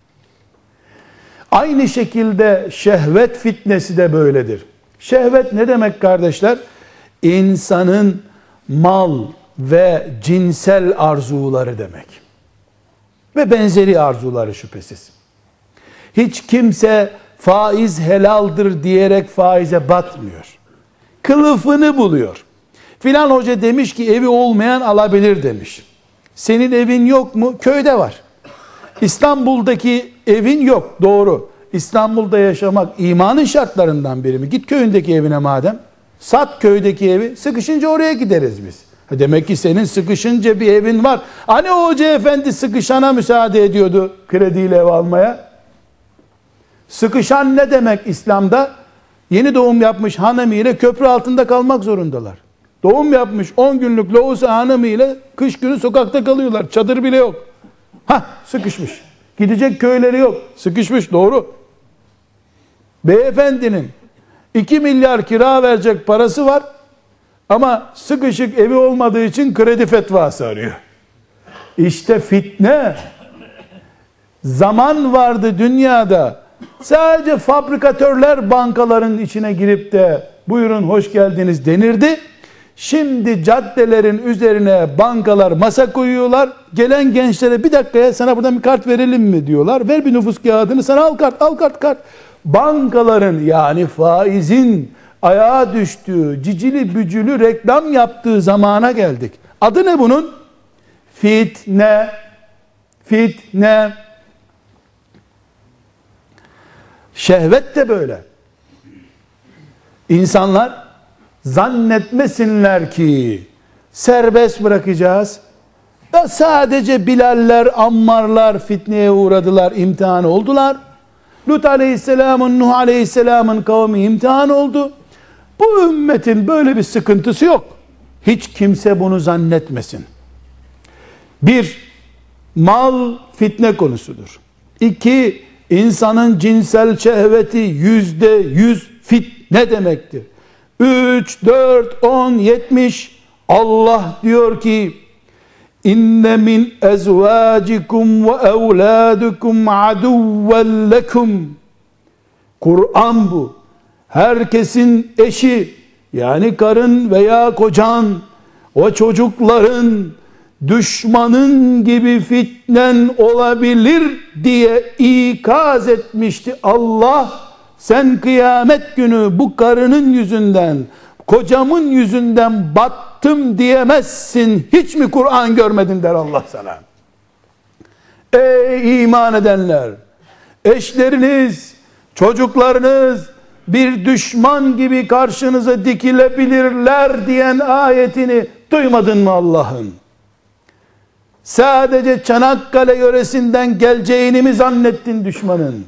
Aynı şekilde şehvet fitnesi de böyledir. Şehvet ne demek kardeşler? İnsanın mal ve cinsel arzuları demek. Ve benzeri arzuları şüphesiz. Hiç kimse faiz helaldir diyerek faize batmıyor. Kılıfını buluyor. Filan hoca demiş ki evi olmayan alabilir demiş. Senin evin yok mu? Köyde var. İstanbul'daki evin yok. Doğru. İstanbul'da yaşamak imanın şartlarından biri mi? Git köyündeki evine madem. Sat köydeki evi. Sıkışınca oraya gideriz biz. Demek ki senin sıkışınca bir evin var. Hani o hoca efendi sıkışana müsaade ediyordu krediyle ev almaya? Sıkışan ne demek İslam'da? Yeni doğum yapmış hanımı ile köprü altında kalmak zorundalar. Doğum yapmış on günlük lohusa hanımı ile kış günü sokakta kalıyorlar. Çadır bile yok. Hah, sıkışmış. Gidecek köyleri yok. Sıkışmış, doğru. Beyefendinin iki milyar kira verecek parası var ama sıkışık evi olmadığı için kredi fetvası arıyor. İşte fitne. Zaman vardı dünyada. Sadece fabrikatörler bankaların içine girip de buyurun hoş geldiniz denirdi. Şimdi caddelerin üzerine bankalar masa koyuyorlar. Gelen gençlere bir dakikaya sana buradan bir kart verelim mi diyorlar. Ver bir nüfus kağıdını, sana al kart, al kart, kart. Bankaların yani faizin ayağa düştüğü, cicili bücülü reklam yaptığı zamana geldik. Adı ne bunun? Fitne. Fitne. Şehvet de böyle. İnsanlar zannetmesinler ki serbest bırakacağız. Da sadece Bilaller, Ammarlar fitneye uğradılar, imtihan oldular. Lut aleyhisselamın, Nuh aleyhisselamın kavmi imtihan oldu. Bu ümmetin böyle bir sıkıntısı yok. Hiç kimse bunu zannetmesin. Bir, mal fitne konusudur. İki, insanın cinsel şehveti yüzde yüz fitne demektir. Üç, dört, on, yetmiş. Allah diyor ki İnne min ezvacikum ve evladukum aduven lekum. Kur'an bu. Herkesin eşi yani karın veya kocan, o çocukların düşmanın gibi fitnen olabilir diye ikaz etmişti Allah. Sen kıyamet günü bu karının yüzünden, kocamın yüzünden battım diyemezsin. Hiç mi Kur'an görmedin der Allah sana. Ey iman edenler! Eşleriniz, çocuklarınız bir düşman gibi karşınıza dikilebilirler diyen ayetini duymadın mı Allah'ın? Sadece Çanakkale yöresinden geleceğini mi zannettin düşmanın?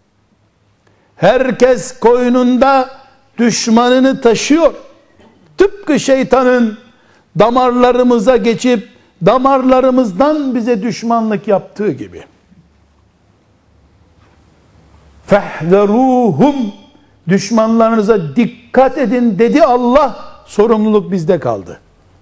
Herkes koynunda düşmanını taşıyor. Tıpkı şeytanın damarlarımıza geçip damarlarımızdan bize düşmanlık yaptığı gibi. Fehzeruhum, düşmanlarınıza dikkat edin dedi Allah. Sorumluluk bizde kaldı.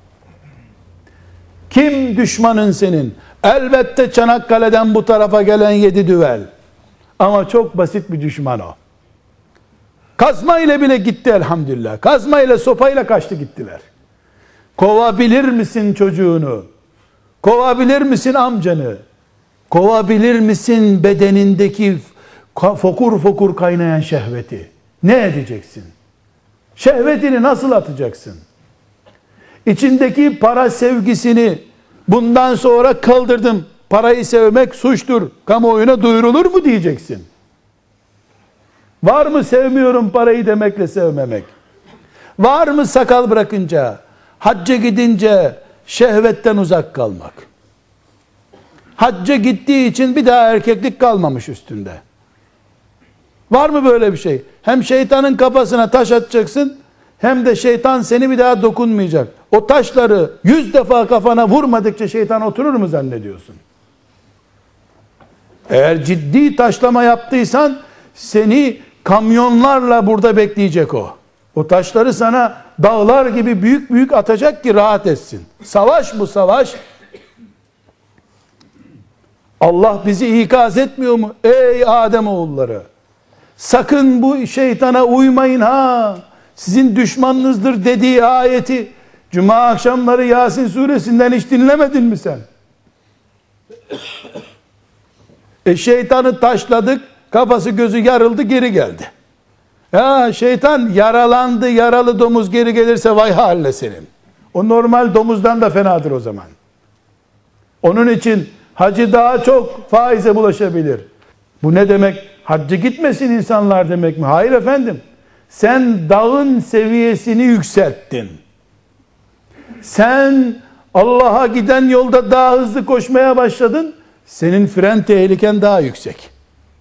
Kim düşmanın senin? Elbette Çanakkale'den bu tarafa gelen yedi düvel. Ama çok basit bir düşman o. Kazma ile bile gitti elhamdülillah. Kazma ile sopayla kaçtı gittiler. Kovabilir misin çocuğunu? Kovabilir misin amcanı? Kovabilir misin bedenindeki fokur fokur kaynayan şehveti? Ne edeceksin? Şehvetini nasıl atacaksın? İçindeki para sevgisini bundan sonra kaldırdım. Parayı sevmek suçtur. Kamuoyuna duyurulur mu diyeceksin? Var mı sevmiyorum parayı demekle sevmemek? Var mı sakal bırakınca, hacca gidince şehvetten uzak kalmak? Hacca gittiği için bir daha erkeklik kalmamış üstünde. Var mı böyle bir şey? Hem şeytanın kafasına taş atacaksın, hem de şeytan seni bir daha dokunmayacak. O taşları yüz defa kafana vurmadıkça şeytan oturur mu zannediyorsun? Eğer ciddi taşlama yaptıysan seni kamyonlarla burada bekleyecek o. O taşları sana dağlar gibi büyük büyük atacak ki rahat etsin. Savaş bu savaş. Allah bizi ikaz etmiyor mu? Ey Adem oğulları! Sakın bu şeytana uymayın ha! Sizin düşmanınızdır dediği ayeti Cuma akşamları Yasin suresinden hiç dinlemedin mi sen? E şeytanı taşladık, kafası gözü yarıldı, geri geldi. Ya şeytan yaralandı, yaralı domuz geri gelirse vay haline senin. O normal domuzdan da fenadır o zaman. Onun için hacı daha çok faize bulaşabilir. Bu ne demek? Hacca gitmesin insanlar demek mi? Hayır efendim. Sen dağın seviyesini yükselttin. Sen Allah'a giden yolda daha hızlı koşmaya başladın. Senin fren tehliken daha yüksek.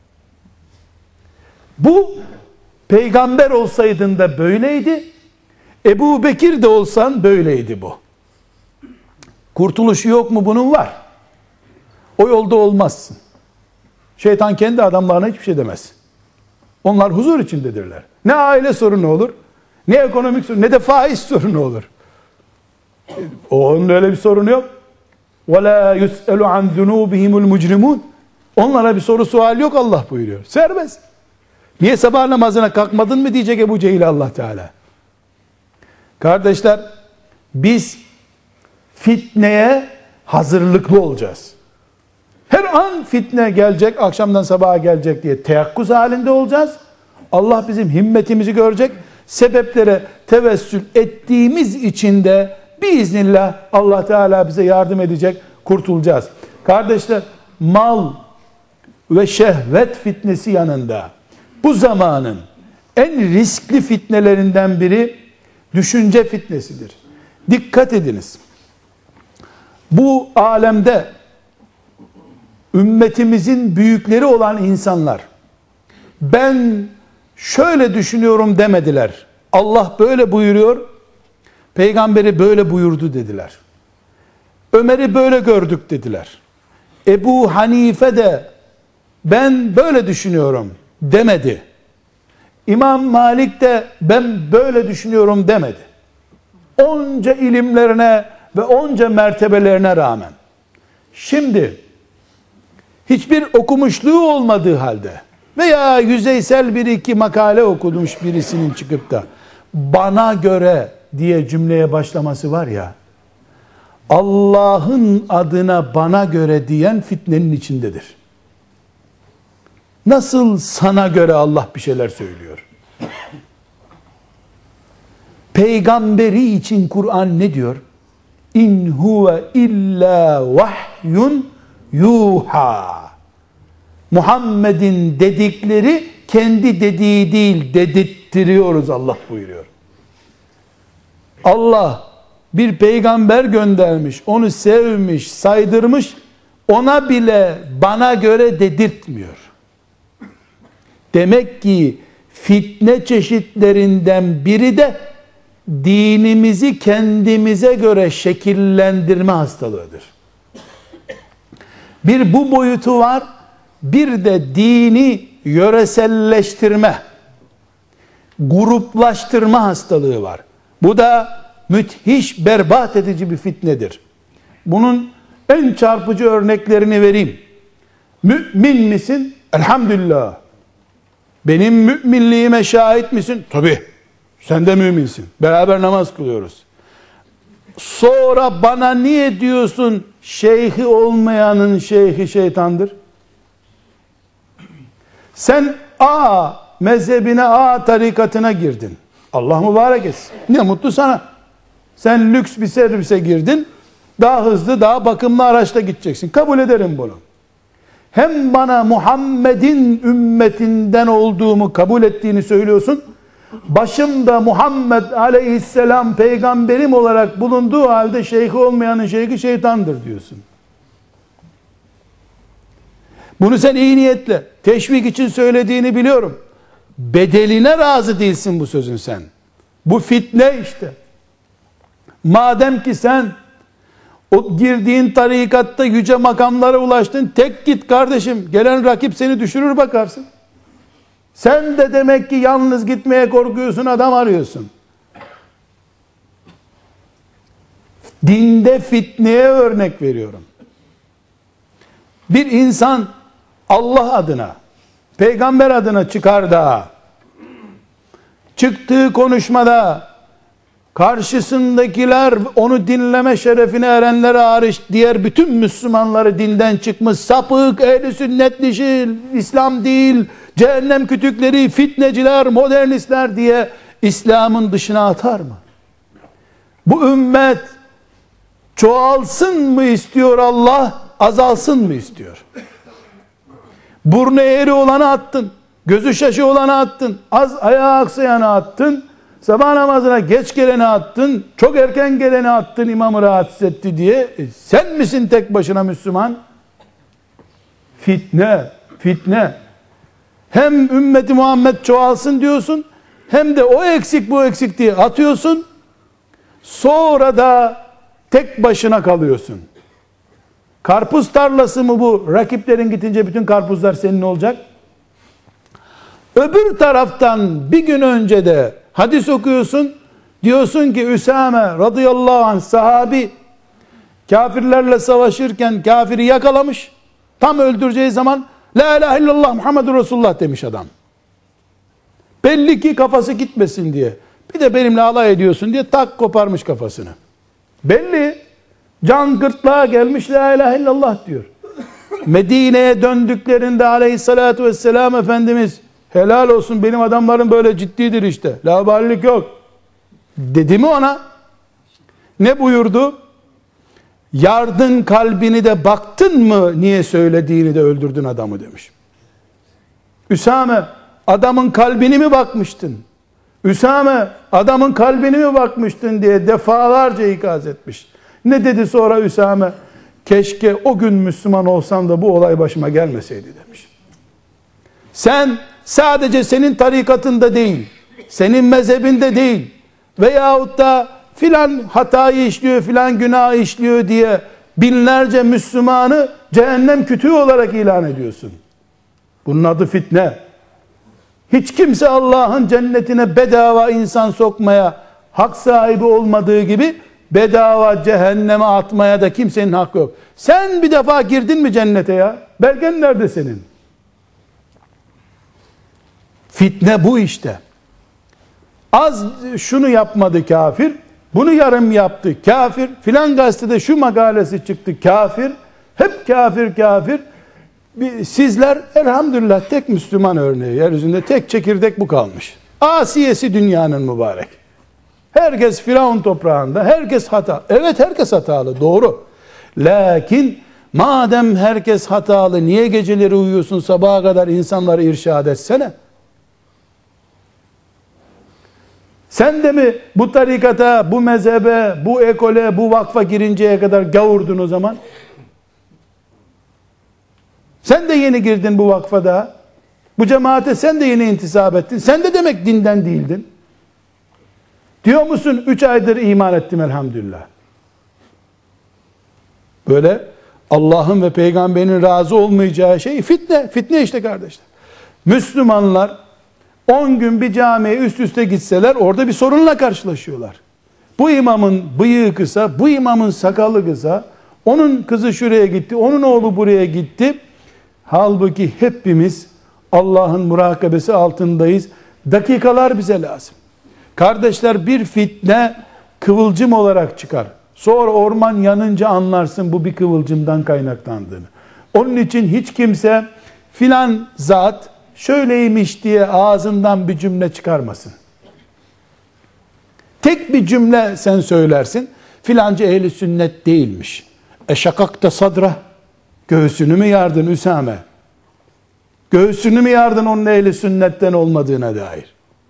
Bu peygamber olsaydın da böyleydi. Ebu Bekir de olsan böyleydi bu. Kurtuluşu yok mu bunun? Var. O yolda olmazsın. Şeytan kendi adamlarına hiçbir şey demez. Onlar huzur içindedirler. Ne aile sorunu olur, ne ekonomik sorunu, ne de faiz sorunu olur. Onun öyle bir sorunu yok. وَلَا يُسْأَلُ عَنْ ذُنُوبِهِمُ الْمُجْرِمُونَ. Onlara bir soru sual yok Allah buyuruyor. Serbest. Niye sabah namazına kalkmadın mı diyecek Ebu Cehil Allah Teala. Kardeşler, biz fitneye hazırlıklı olacağız. Her an fitne gelecek, akşamdan sabaha gelecek diye teyakkuz halinde olacağız. Allah bizim himmetimizi görecek. Sebeplere tevessül ettiğimiz için de biiznillah Allah Teala bize yardım edecek, kurtulacağız. Kardeşler, mal ve şehvet fitnesi yanında bu zamanın en riskli fitnelerinden biri düşünce fitnesidir. Dikkat ediniz. Bu alemde ümmetimizin büyükleri olan insanlar ben şöyle düşünüyorum demediler. Allah böyle buyuruyor, peygamberi böyle buyurdu dediler. Ömer'i böyle gördük dediler. Ebu Hanife de ben böyle düşünüyorum demedi. İmam Malik de ben böyle düşünüyorum demedi. Onca ilimlerine ve onca mertebelerine rağmen şimdi hiçbir okumuşluğu olmadığı halde veya yüzeysel bir iki makale okumuş birisinin çıkıp da bana göre diye cümleye başlaması var ya, Allah'ın adına bana göre diyen fitnenin içindedir. Nasıl sana göre Allah bir şeyler söylüyor? Peygamberi için Kur'an ne diyor? İn huve illa vahyun yuha. Muhammed'in dedikleri kendi dediği değil, dedirttiriyoruz Allah buyuruyor. Allah bir peygamber göndermiş, onu sevmiş, saydırmış, ona bile bana göre dedirtmiyor. Demek ki fitne çeşitlerinden biri de dinimizi kendimize göre şekillendirme hastalığıdır. Bir bu boyutu var, bir de dini yöreselleştirme, gruplaştırma hastalığı var. Bu da müthiş, berbat edici bir fitnedir. Bunun en çarpıcı örneklerini vereyim. Mümin misin? Elhamdülillah. Benim müminliğime şahit misin? Tabii. Sen de müminsin. Beraber namaz kılıyoruz. Sonra bana niye diyorsun şeyhi olmayanın şeyhi şeytandır? Sen A mezhebine, A tarikatına girdin. Allah mübarek etsin. Ne mutlu sana. Sen lüks bir servise girdin. Daha hızlı, daha bakımlı araçla gideceksin. Kabul ederim bunu. Hem bana Muhammed'in ümmetinden olduğumu kabul ettiğini söylüyorsun. Başımda Muhammed aleyhisselam peygamberim olarak bulunduğu halde şeyhi olmayanın şeyhi şeytandır diyorsun. Bunu sen iyi niyetle, teşvik için söylediğini biliyorum. Bedeline razı değilsin bu sözün sen. Bu fitne işte. Madem ki sen o girdiğin tarikatta yüce makamlara ulaştın, tek git kardeşim. Gelen rakip seni düşürür bakarsın. Sen de demek ki yalnız gitmeye korkuyorsun, adam arıyorsun. Dinde fitneye örnek veriyorum. Bir insan Allah adına, peygamber adına çıkar da çıktığı konuşmada karşısındakiler onu dinleme şerefine erenlere hariç diğer bütün Müslümanları dinden çıkmış sapık, ehli sünnet dışı, İslam değil, cehennem kütükleri, fitneciler, modernistler diye İslam'ın dışına atar mı? Bu ümmet çoğalsın mı istiyor Allah, azalsın mı istiyor? Burnu eğri olanı attın, gözü şaşı olanı attın, az ayağı aksayanı attın, sabah namazına geç geleni attın, çok erken geleni attın, imamı rahatsız etti diye. E sen misin tek başına Müslüman? Fitne, fitne. Hem ümmeti Muhammed çoğalsın diyorsun, hem de o eksik bu eksik diye atıyorsun. Sonra da tek başına kalıyorsun. Karpuz tarlası mı bu? Rakiplerin gidince bütün karpuzlar senin olacak. Öbür taraftan bir gün önce de hadis okuyorsun. Diyorsun ki Üsame radıyallahu anh sahabi kafirlerle savaşırken kafiri yakalamış. Tam öldüreceği zaman la ilahe illallah Muhammedur Resulullah demiş adam. Belli ki kafası gitmesin diye. Bir de benimle alay ediyorsun diye tak koparmış kafasını. Belli. Can gırtlağa gelmiş la ilahe illallah diyor. Medine'ye döndüklerinde aleyhissalatü vesselam Efendimiz helal olsun benim adamlarım böyle ciddidir işte. Laubalilik yok. Dedi mi ona? Ne buyurdu? Yardın kalbini de baktın mı niye söylediğini de öldürdün adamı demiş. Üsame adamın kalbini mi bakmıştın? Üsame adamın kalbini mi bakmıştın diye defalarca ikaz etmiş. Ne dedi sonra Üsame? Keşke o gün Müslüman olsam da bu olay başıma gelmeseydi demiş. Sen sadece senin tarikatında değil, senin mezhebinde değil veyahut da filan hatayı işliyor, filan günah işliyor diye binlerce Müslümanı cehennem kütüğü olarak ilan ediyorsun. Bunun adı fitne. Hiç kimse Allah'ın cennetine bedava insan sokmaya hak sahibi olmadığı gibi bedava cehenneme atmaya da kimsenin hakkı yok. Sen bir defa girdin mi cennete ya? Belgen nerede senin? Fitne bu işte. Az şunu yapmadı kafir, Bunu yarım yaptı, kafir. Filan gazetede şu makalesi çıktı, kafir. Hep kafir kafir. Sizler elhamdülillah tek Müslüman örneği. Yeryüzünde tek çekirdek bu kalmış. Asiyesi dünyanın mübarek. Herkes Firavun toprağında. Herkes hata. Evet, herkes hatalı. Doğru. Lakin madem herkes hatalı, niye geceleri uyuyorsun, sabaha kadar insanları irşad etsene? Sen de mi bu tarikata, bu mezhebe, bu ekole, bu vakfa girinceye kadar gavurdun o zaman? Sen de yeni girdin bu vakfa daha. Bu cemaate sen de yeni intisap ettin. Sen de demek dinden değildin. Diyor musun üç aydır iman ettim elhamdülillah. Böyle Allah'ın ve peygamberinin razı olmayacağı şey fitne. Fitne işte kardeşler. Müslümanlar on gün bir camiye üst üste gitseler orada bir sorunla karşılaşıyorlar. Bu imamın bıyığı kısa, bu imamın sakalı kısa, onun kızı şuraya gitti, onun oğlu buraya gitti. Halbuki hepimiz Allah'ın murakabesi altındayız. Dakikalar bize lazım. Kardeşler, bir fitne kıvılcım olarak çıkar. Sonra orman yanınca anlarsın bu bir kıvılcımdan kaynaklandığını. Onun için hiç kimse filan zat şöyleymiş diye ağzından bir cümle çıkarmasın. Tek bir cümle sen söylersin. Filanca ehli sünnet değilmiş. Eşakakta sadra. Göğsünü mü yardın Üsame? Göğsünü mü yardın onun ehli sünnetten olmadığına dair?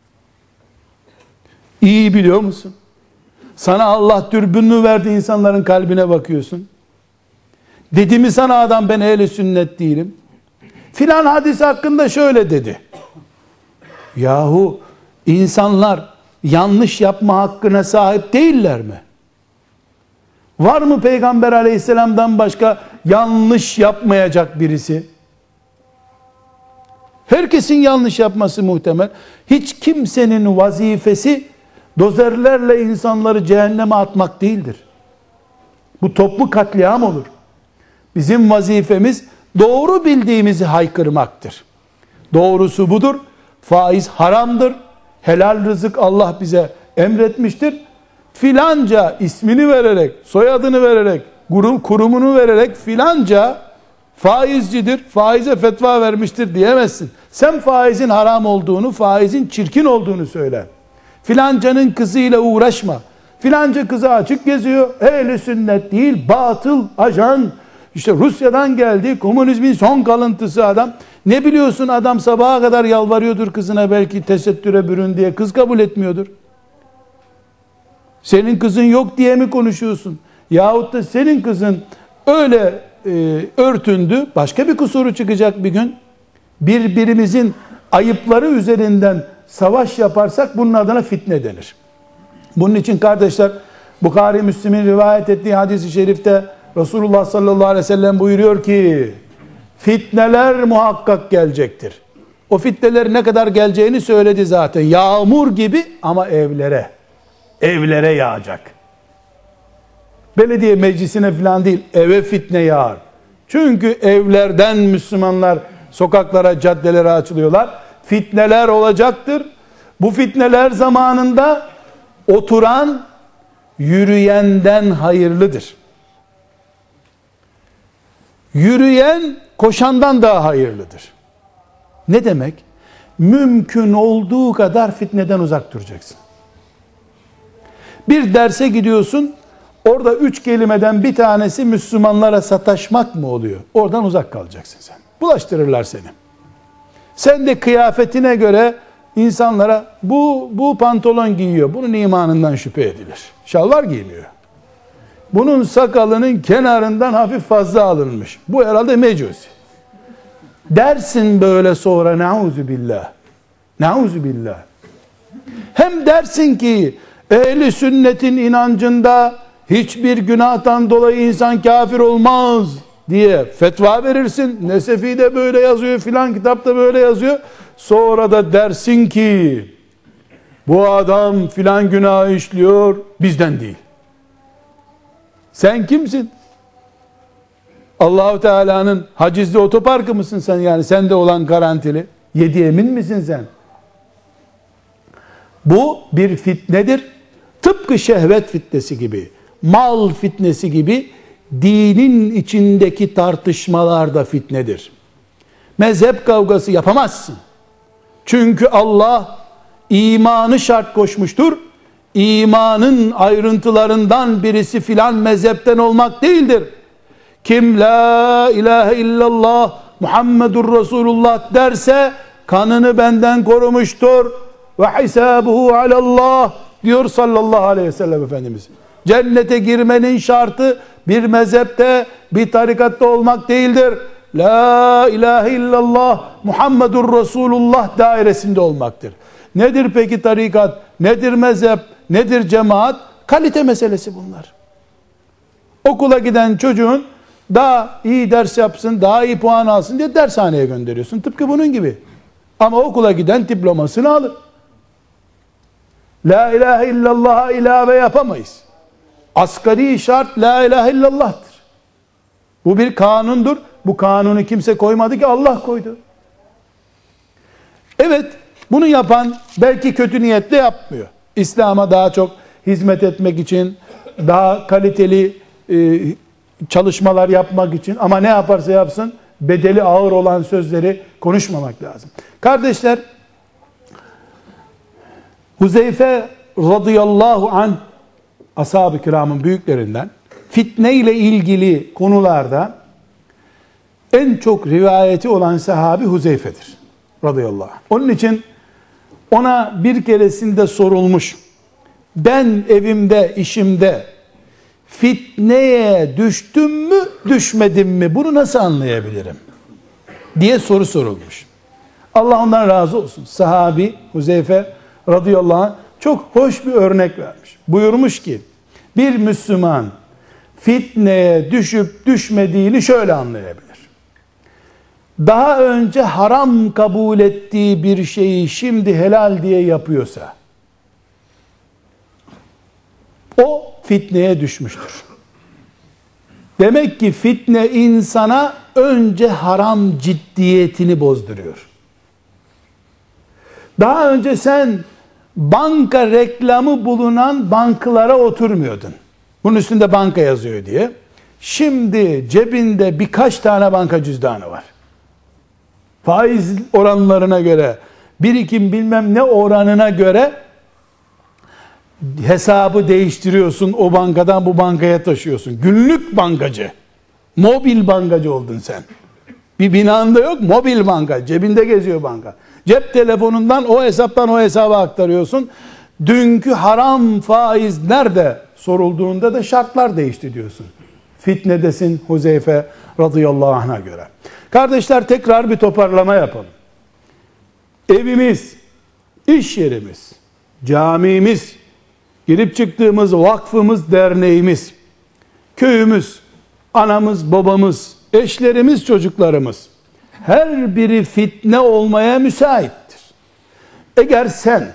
İyi biliyor musun? Sana Allah dürbününü verdi, insanların kalbine bakıyorsun. Dedi mi sana adam ben ehli sünnet değilim? Filan hadis hakkında şöyle dedi. Yahu insanlar yanlış yapma hakkına sahip değiller mi? Var mı Peygamber aleyhisselamdan başka yanlış yapmayacak birisi? Herkesin yanlış yapması muhtemel. Hiç kimsenin vazifesi dozerlerle insanları cehenneme atmak değildir. Bu toplu katliam olur. Bizim vazifemiz doğru bildiğimizi haykırmaktır. Doğrusu budur. Faiz haramdır. Helal rızık Allah bize emretmiştir. Filanca ismini vererek, soyadını vererek, kurum, kurumunu vererek filanca faizcidir, faize fetva vermiştir diyemezsin. Sen faizin haram olduğunu, faizin çirkin olduğunu söyle. Filancanın kızıyla uğraşma. Filanca kızı açık geziyor, ehli sünnet değil, batıl, ajan, işte Rusya'dan geldi, komünizmin son kalıntısı adam. Ne biliyorsun, adam sabaha kadar yalvarıyordur kızına, belki tesettüre bürün diye, kız kabul etmiyordur. Senin kızın yok diye mi konuşuyorsun? Yahut da senin kızın öyle e, örtündü, başka bir kusuru çıkacak bir gün. Birbirimizin ayıpları üzerinden savaş yaparsak bunun adına fitne denir. Bunun için kardeşler, Bukhari Müslim'in rivayet ettiği hadis-i şerifte Resulullah sallallahu aleyhi ve sellem buyuruyor ki fitneler muhakkak gelecektir. O fitneler ne kadar geleceğini söyledi zaten. Yağmur gibi ama evlere. Evlere yağacak. Belediye meclisine falan değil, eve fitne yağar. Çünkü evlerden Müslümanlar sokaklara, caddelere açılıyorlar. Fitneler olacaktır. Bu fitneler zamanında oturan yürüyenden hayırlıdır. Yürüyen koşandan daha hayırlıdır. Ne demek? Mümkün olduğu kadar fitneden uzak duracaksın. Bir derse gidiyorsun, orada üç kelimeden bir tanesi Müslümanlara sataşmak mı oluyor? Oradan uzak kalacaksın sen. Bulaştırırlar seni. Sen de kıyafetine göre insanlara bu, bu pantolon giyiyor, bunun imanından şüphe edilir. Şalvar giymiyor. Bunun sakalının kenarından hafif fazla alınmış. Bu herhalde mecusi. Dersin böyle sonra, nauzu billah. Nauzu billah. Hem dersin ki ehli sünnetin inancında hiçbir günahtan dolayı insan kafir olmaz diye fetva verirsin. Nesefi de böyle yazıyor, filan kitapta böyle yazıyor. Sonra da dersin ki bu adam filan günah işliyor, bizden değil. Sen kimsin? Allah-u Teala'nın hacizli otoparkı mısın sen yani? Sende olan garantili. Yedi emin misin sen? Bu bir fitnedir. Tıpkı şehvet fitnesi gibi, mal fitnesi gibi dinin içindeki tartışmalar da fitnedir. Mezhep kavgası yapamazsın. Çünkü Allah imanı şart koşmuştur. İmanın ayrıntılarından birisi filan mezhepten olmak değildir. Kim la ilahe illallah Muhammedur Resulullah derse kanını benden korumuştur ve hisabuhu alallah diyor sallallahu aleyhi ve sellem Efendimiz. Cennete girmenin şartı bir mezhepte, bir tarikatta olmak değildir. La ilahe illallah Muhammedur Resulullah dairesinde olmaktır. Nedir peki tarikat? Nedir mezhep? Nedir cemaat? Kalite meselesi bunlar. Okula giden çocuğun daha iyi ders yapsın, daha iyi puan alsın diye dershaneye gönderiyorsun. Tıpkı bunun gibi. Ama okula giden diplomasını alır. La ilahe illallah'a ilave yapamayız. Asgari şart la ilahe illallah'tır. Bu bir kanundur. Bu kanunu kimse koymadı ki, Allah koydu. Evet, bunu yapan belki kötü niyetle yapmıyor. İslam'a daha çok hizmet etmek için, daha kaliteli e, çalışmalar yapmak için, ama ne yaparsa yapsın bedeli ağır olan sözleri konuşmamak lazım. Kardeşler, Huzeyfe radıyallahu anh ashab-ı kiramın büyüklerinden, fitne ile ilgili konularda en çok rivayeti olan sahabi Huzeyfe'dir radıyallahu anh. Onun için ona bir keresinde sorulmuş, ben evimde, işimde fitneye düştüm mü, düşmedim mi, bunu nasıl anlayabilirim diye soru sorulmuş. Allah ondan razı olsun. Sahabi Huzeyfe radıyallahu anh çok hoş bir örnek vermiş. Buyurmuş ki, bir Müslüman fitneye düşüp düşmediğini şöyle anlayabilir. Daha önce haram kabul ettiği bir şeyi şimdi helal diye yapıyorsa, o fitneye düşmüştür. Demek ki fitne insana önce haram ciddiyetini bozduruyor. Daha önce sen banka reklamı bulunan bankalara oturmuyordun. Bunun üstünde banka yazıyor diye. Şimdi cebinde birkaç tane banka cüzdanı var. Faiz oranlarına göre, birikim bilmem ne oranına göre hesabı değiştiriyorsun, o bankadan bu bankaya taşıyorsun. Günlük bankacı, mobil bankacı oldun sen. Bir binanda yok, mobil banka, cebinde geziyor banka. Cep telefonundan o hesaptan o hesaba aktarıyorsun. Dünkü haram faiz nerede sorulduğunda da şartlar değişti diyorsun. Fitnedesin Huzeyfe radıyallahu anh'a göre. Kardeşler, tekrar bir toparlama yapalım. Evimiz, iş yerimiz, camimiz, girip çıktığımız vakfımız, derneğimiz, köyümüz, anamız, babamız, eşlerimiz, çocuklarımız, her biri fitne olmaya müsaittir. Eğer sen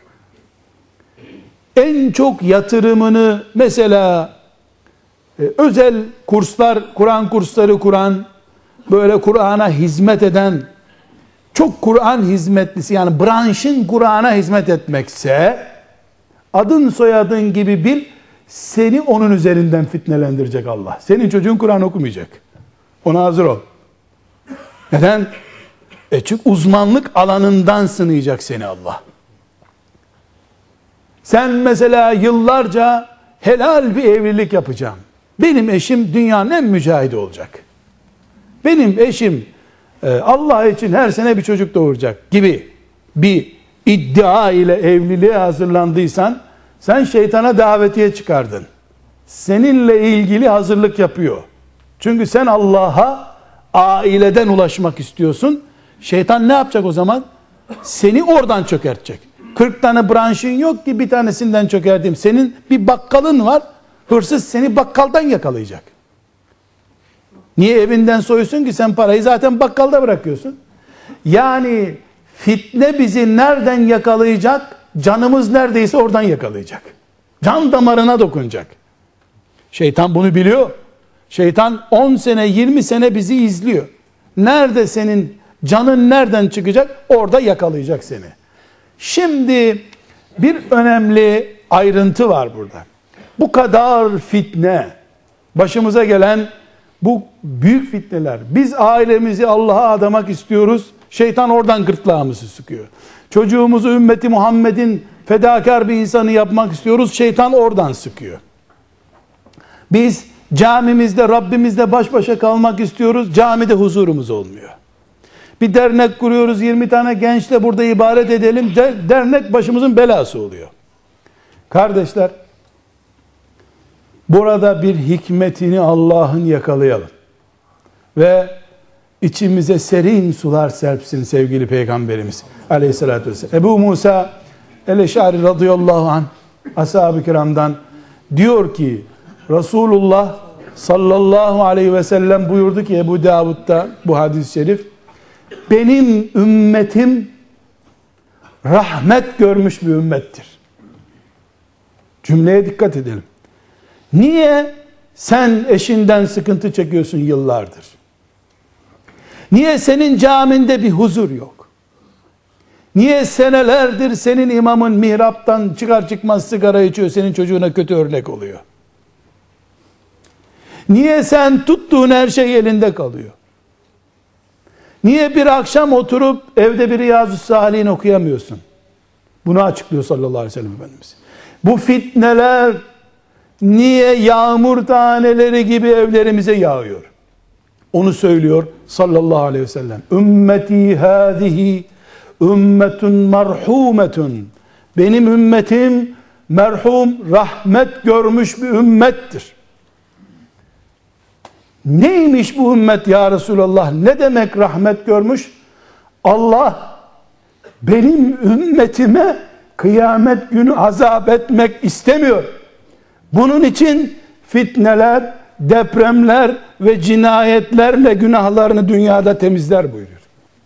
en çok yatırımını mesela e, özel kurslar, Kur'an kursları kuran, böyle Kur'an'a hizmet eden, çok Kur'an hizmetlisi, yani branşın Kur'an'a hizmet etmekse, adın soyadın gibi bil, seni onun üzerinden fitnelendirecek Allah. Senin çocuğun Kur'an okumayacak. Ona hazır ol. Neden? E çünkü uzmanlık alanından sınayacak seni Allah. Sen mesela yıllarca helal bir evlilik yapacağım. Benim eşim dünyanın en mücahidi olacak. Benim eşim Allah için her sene bir çocuk doğuracak gibi bir iddia ile evliliğe hazırlandıysan, sen şeytana davetiye çıkardın. Seninle ilgili hazırlık yapıyor. Çünkü sen Allah'a aileden ulaşmak istiyorsun. Şeytan ne yapacak o zaman? Seni oradan çökertecek. kırk tane branşın yok ki bir tanesinden çökerteyim. Senin bir bakkalın var. Hırsız seni bakkaldan yakalayacak. Niye evinden soyusun ki? Sen parayı zaten bakkalda bırakıyorsun. Yani fitne bizi nereden yakalayacak? Canımız neredeyse oradan yakalayacak. Can damarına dokunacak. Şeytan bunu biliyor. Şeytan on sene, yirmi sene bizi izliyor. Nerede senin canın nereden çıkacak? Orada yakalayacak seni. Şimdi bir önemli ayrıntı var burada. Bu kadar fitne, başımıza gelen bu büyük fitneler. Biz ailemizi Allah'a adamak istiyoruz. Şeytan oradan gırtlağımızı sıkıyor. Çocuğumuzu ümmeti Muhammed'in fedakar bir insanı yapmak istiyoruz. Şeytan oradan sıkıyor. Biz camimizde Rabbimizle baş başa kalmak istiyoruz. Camide huzurumuz olmuyor. Bir dernek kuruyoruz. yirmi tane gençle burada ibadet edelim. Der, dernek başımızın belası oluyor. Kardeşler, burada bir hikmetini Allah'ın yakalayalım. Ve içimize serin sular serpsin sevgili Peygamberimiz Aleyhisselatü vesselam. Ebu Musa el-Eş'ari radıyallahu anh, ashab-ı kiramdan diyor ki, Resulullah sallallahu aleyhi ve sellem buyurdu ki Ebu Davud'da bu hadis-i şerif, benim ümmetim rahmet görmüş bir ümmettir. Cümleye dikkat edelim. Niye sen eşinden sıkıntı çekiyorsun yıllardır? Niye senin caminde bir huzur yok? Niye senelerdir senin imamın mihraptan çıkar çıkmaz sigara içiyor, senin çocuğuna kötü örnek oluyor? Niye sen tuttuğun her şey elinde kalıyor? Niye bir akşam oturup evde bir Riyazu Salihin okuyamıyorsun? Bunu açıklıyor sallallahu aleyhi ve sellem Efendimiz. Bu fitneler niye yağmur taneleri gibi evlerimize yağıyor? Onu söylüyor sallallahu aleyhi ve sellem. Ümmeti hâzihi ümmetun merhumetun. Benim ümmetim merhum, rahmet görmüş bir ümmettir. Neymiş bu ümmet ya Resulallah? Ne demek rahmet görmüş? Allah benim ümmetime kıyamet günü azap etmek istemiyor. Bunun için fitneler, depremler ve cinayetlerle günahlarını dünyada temizler buyuruyor.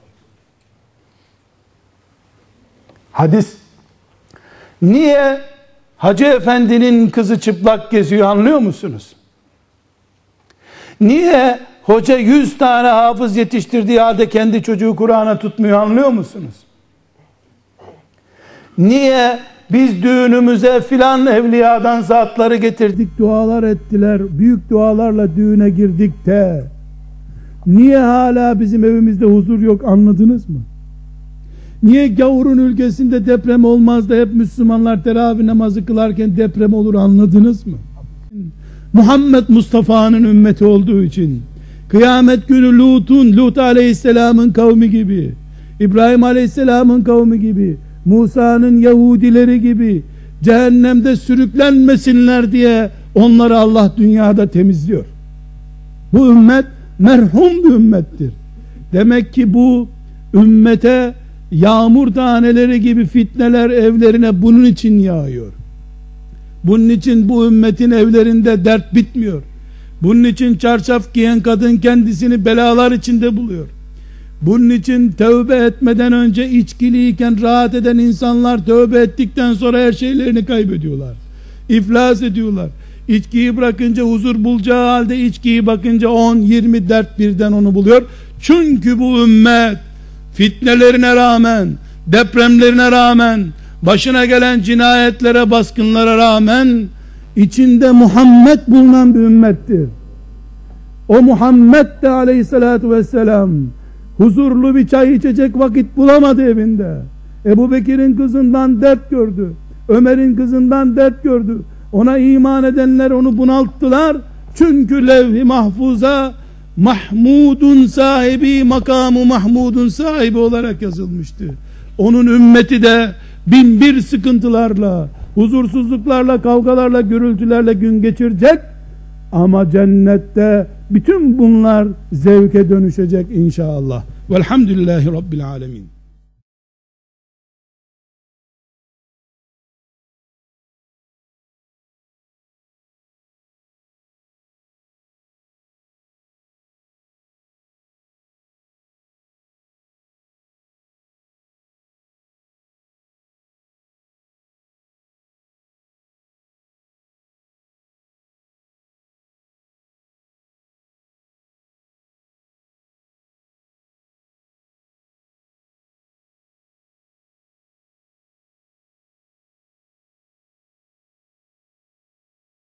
Hadis. Niye Hacı Efendi'nin kızı çıplak geziyor anlıyor musunuz? Niye hoca yüz tane hafız yetiştirdiği halde kendi çocuğu Kur'an'a tutmuyor anlıyor musunuz? Niye biz düğünümüze filan evliyadan zatları getirdik, dualar ettiler, büyük dualarla düğüne girdik de niye hala bizim evimizde huzur yok anladınız mı? Niye gavurun ülkesinde deprem olmaz da hep Müslümanlar teravih namazı kılarken deprem olur anladınız mı? Muhammed Mustafa'nın ümmeti olduğu için kıyamet günü Lut'un, Lut aleyhisselamın kavmi gibi, İbrahim aleyhisselamın kavmi gibi, Musa'nın Yahudileri gibi cehennemde sürüklenmesinler diye onları Allah dünyada temizliyor. Bu ümmet merhum bir ümmettir. Demek ki bu ümmete yağmur taneleri gibi fitneler evlerine bunun için yağıyor. Bunun için bu ümmetin evlerinde dert bitmiyor. Bunun için çarşaf giyen kadın kendisini belalar içinde buluyor. Bunun için tövbe etmeden önce içkiliyken rahat eden insanlar tövbe ettikten sonra her şeylerini kaybediyorlar. İflas ediyorlar. İçkiyi bırakınca huzur bulacağı halde içkiyi bakınca on yirmi dert birden onu buluyor. Çünkü bu ümmet fitnelerine rağmen, depremlerine rağmen, başına gelen cinayetlere, baskınlara rağmen içinde Muhammed bulunan bir ümmettir. O Muhammed de aleyhissalatu vesselam huzurlu bir çay içecek vakit bulamadı evinde. Ebu Bekir'in kızından dert gördü. Ömer'in kızından dert gördü. Ona iman edenler onu bunalttılar. Çünkü levh-i mahfuza Mahmudun sahibi, makamı Mahmudun sahibi olarak yazılmıştı. Onun ümmeti de bin bir sıkıntılarla, huzursuzluklarla, kavgalarla, gürültülerle gün geçirecek. Ama cennette bütün bunlar zevke dönüşecek inşallah. Velhamdülillahi Rabbil alemin.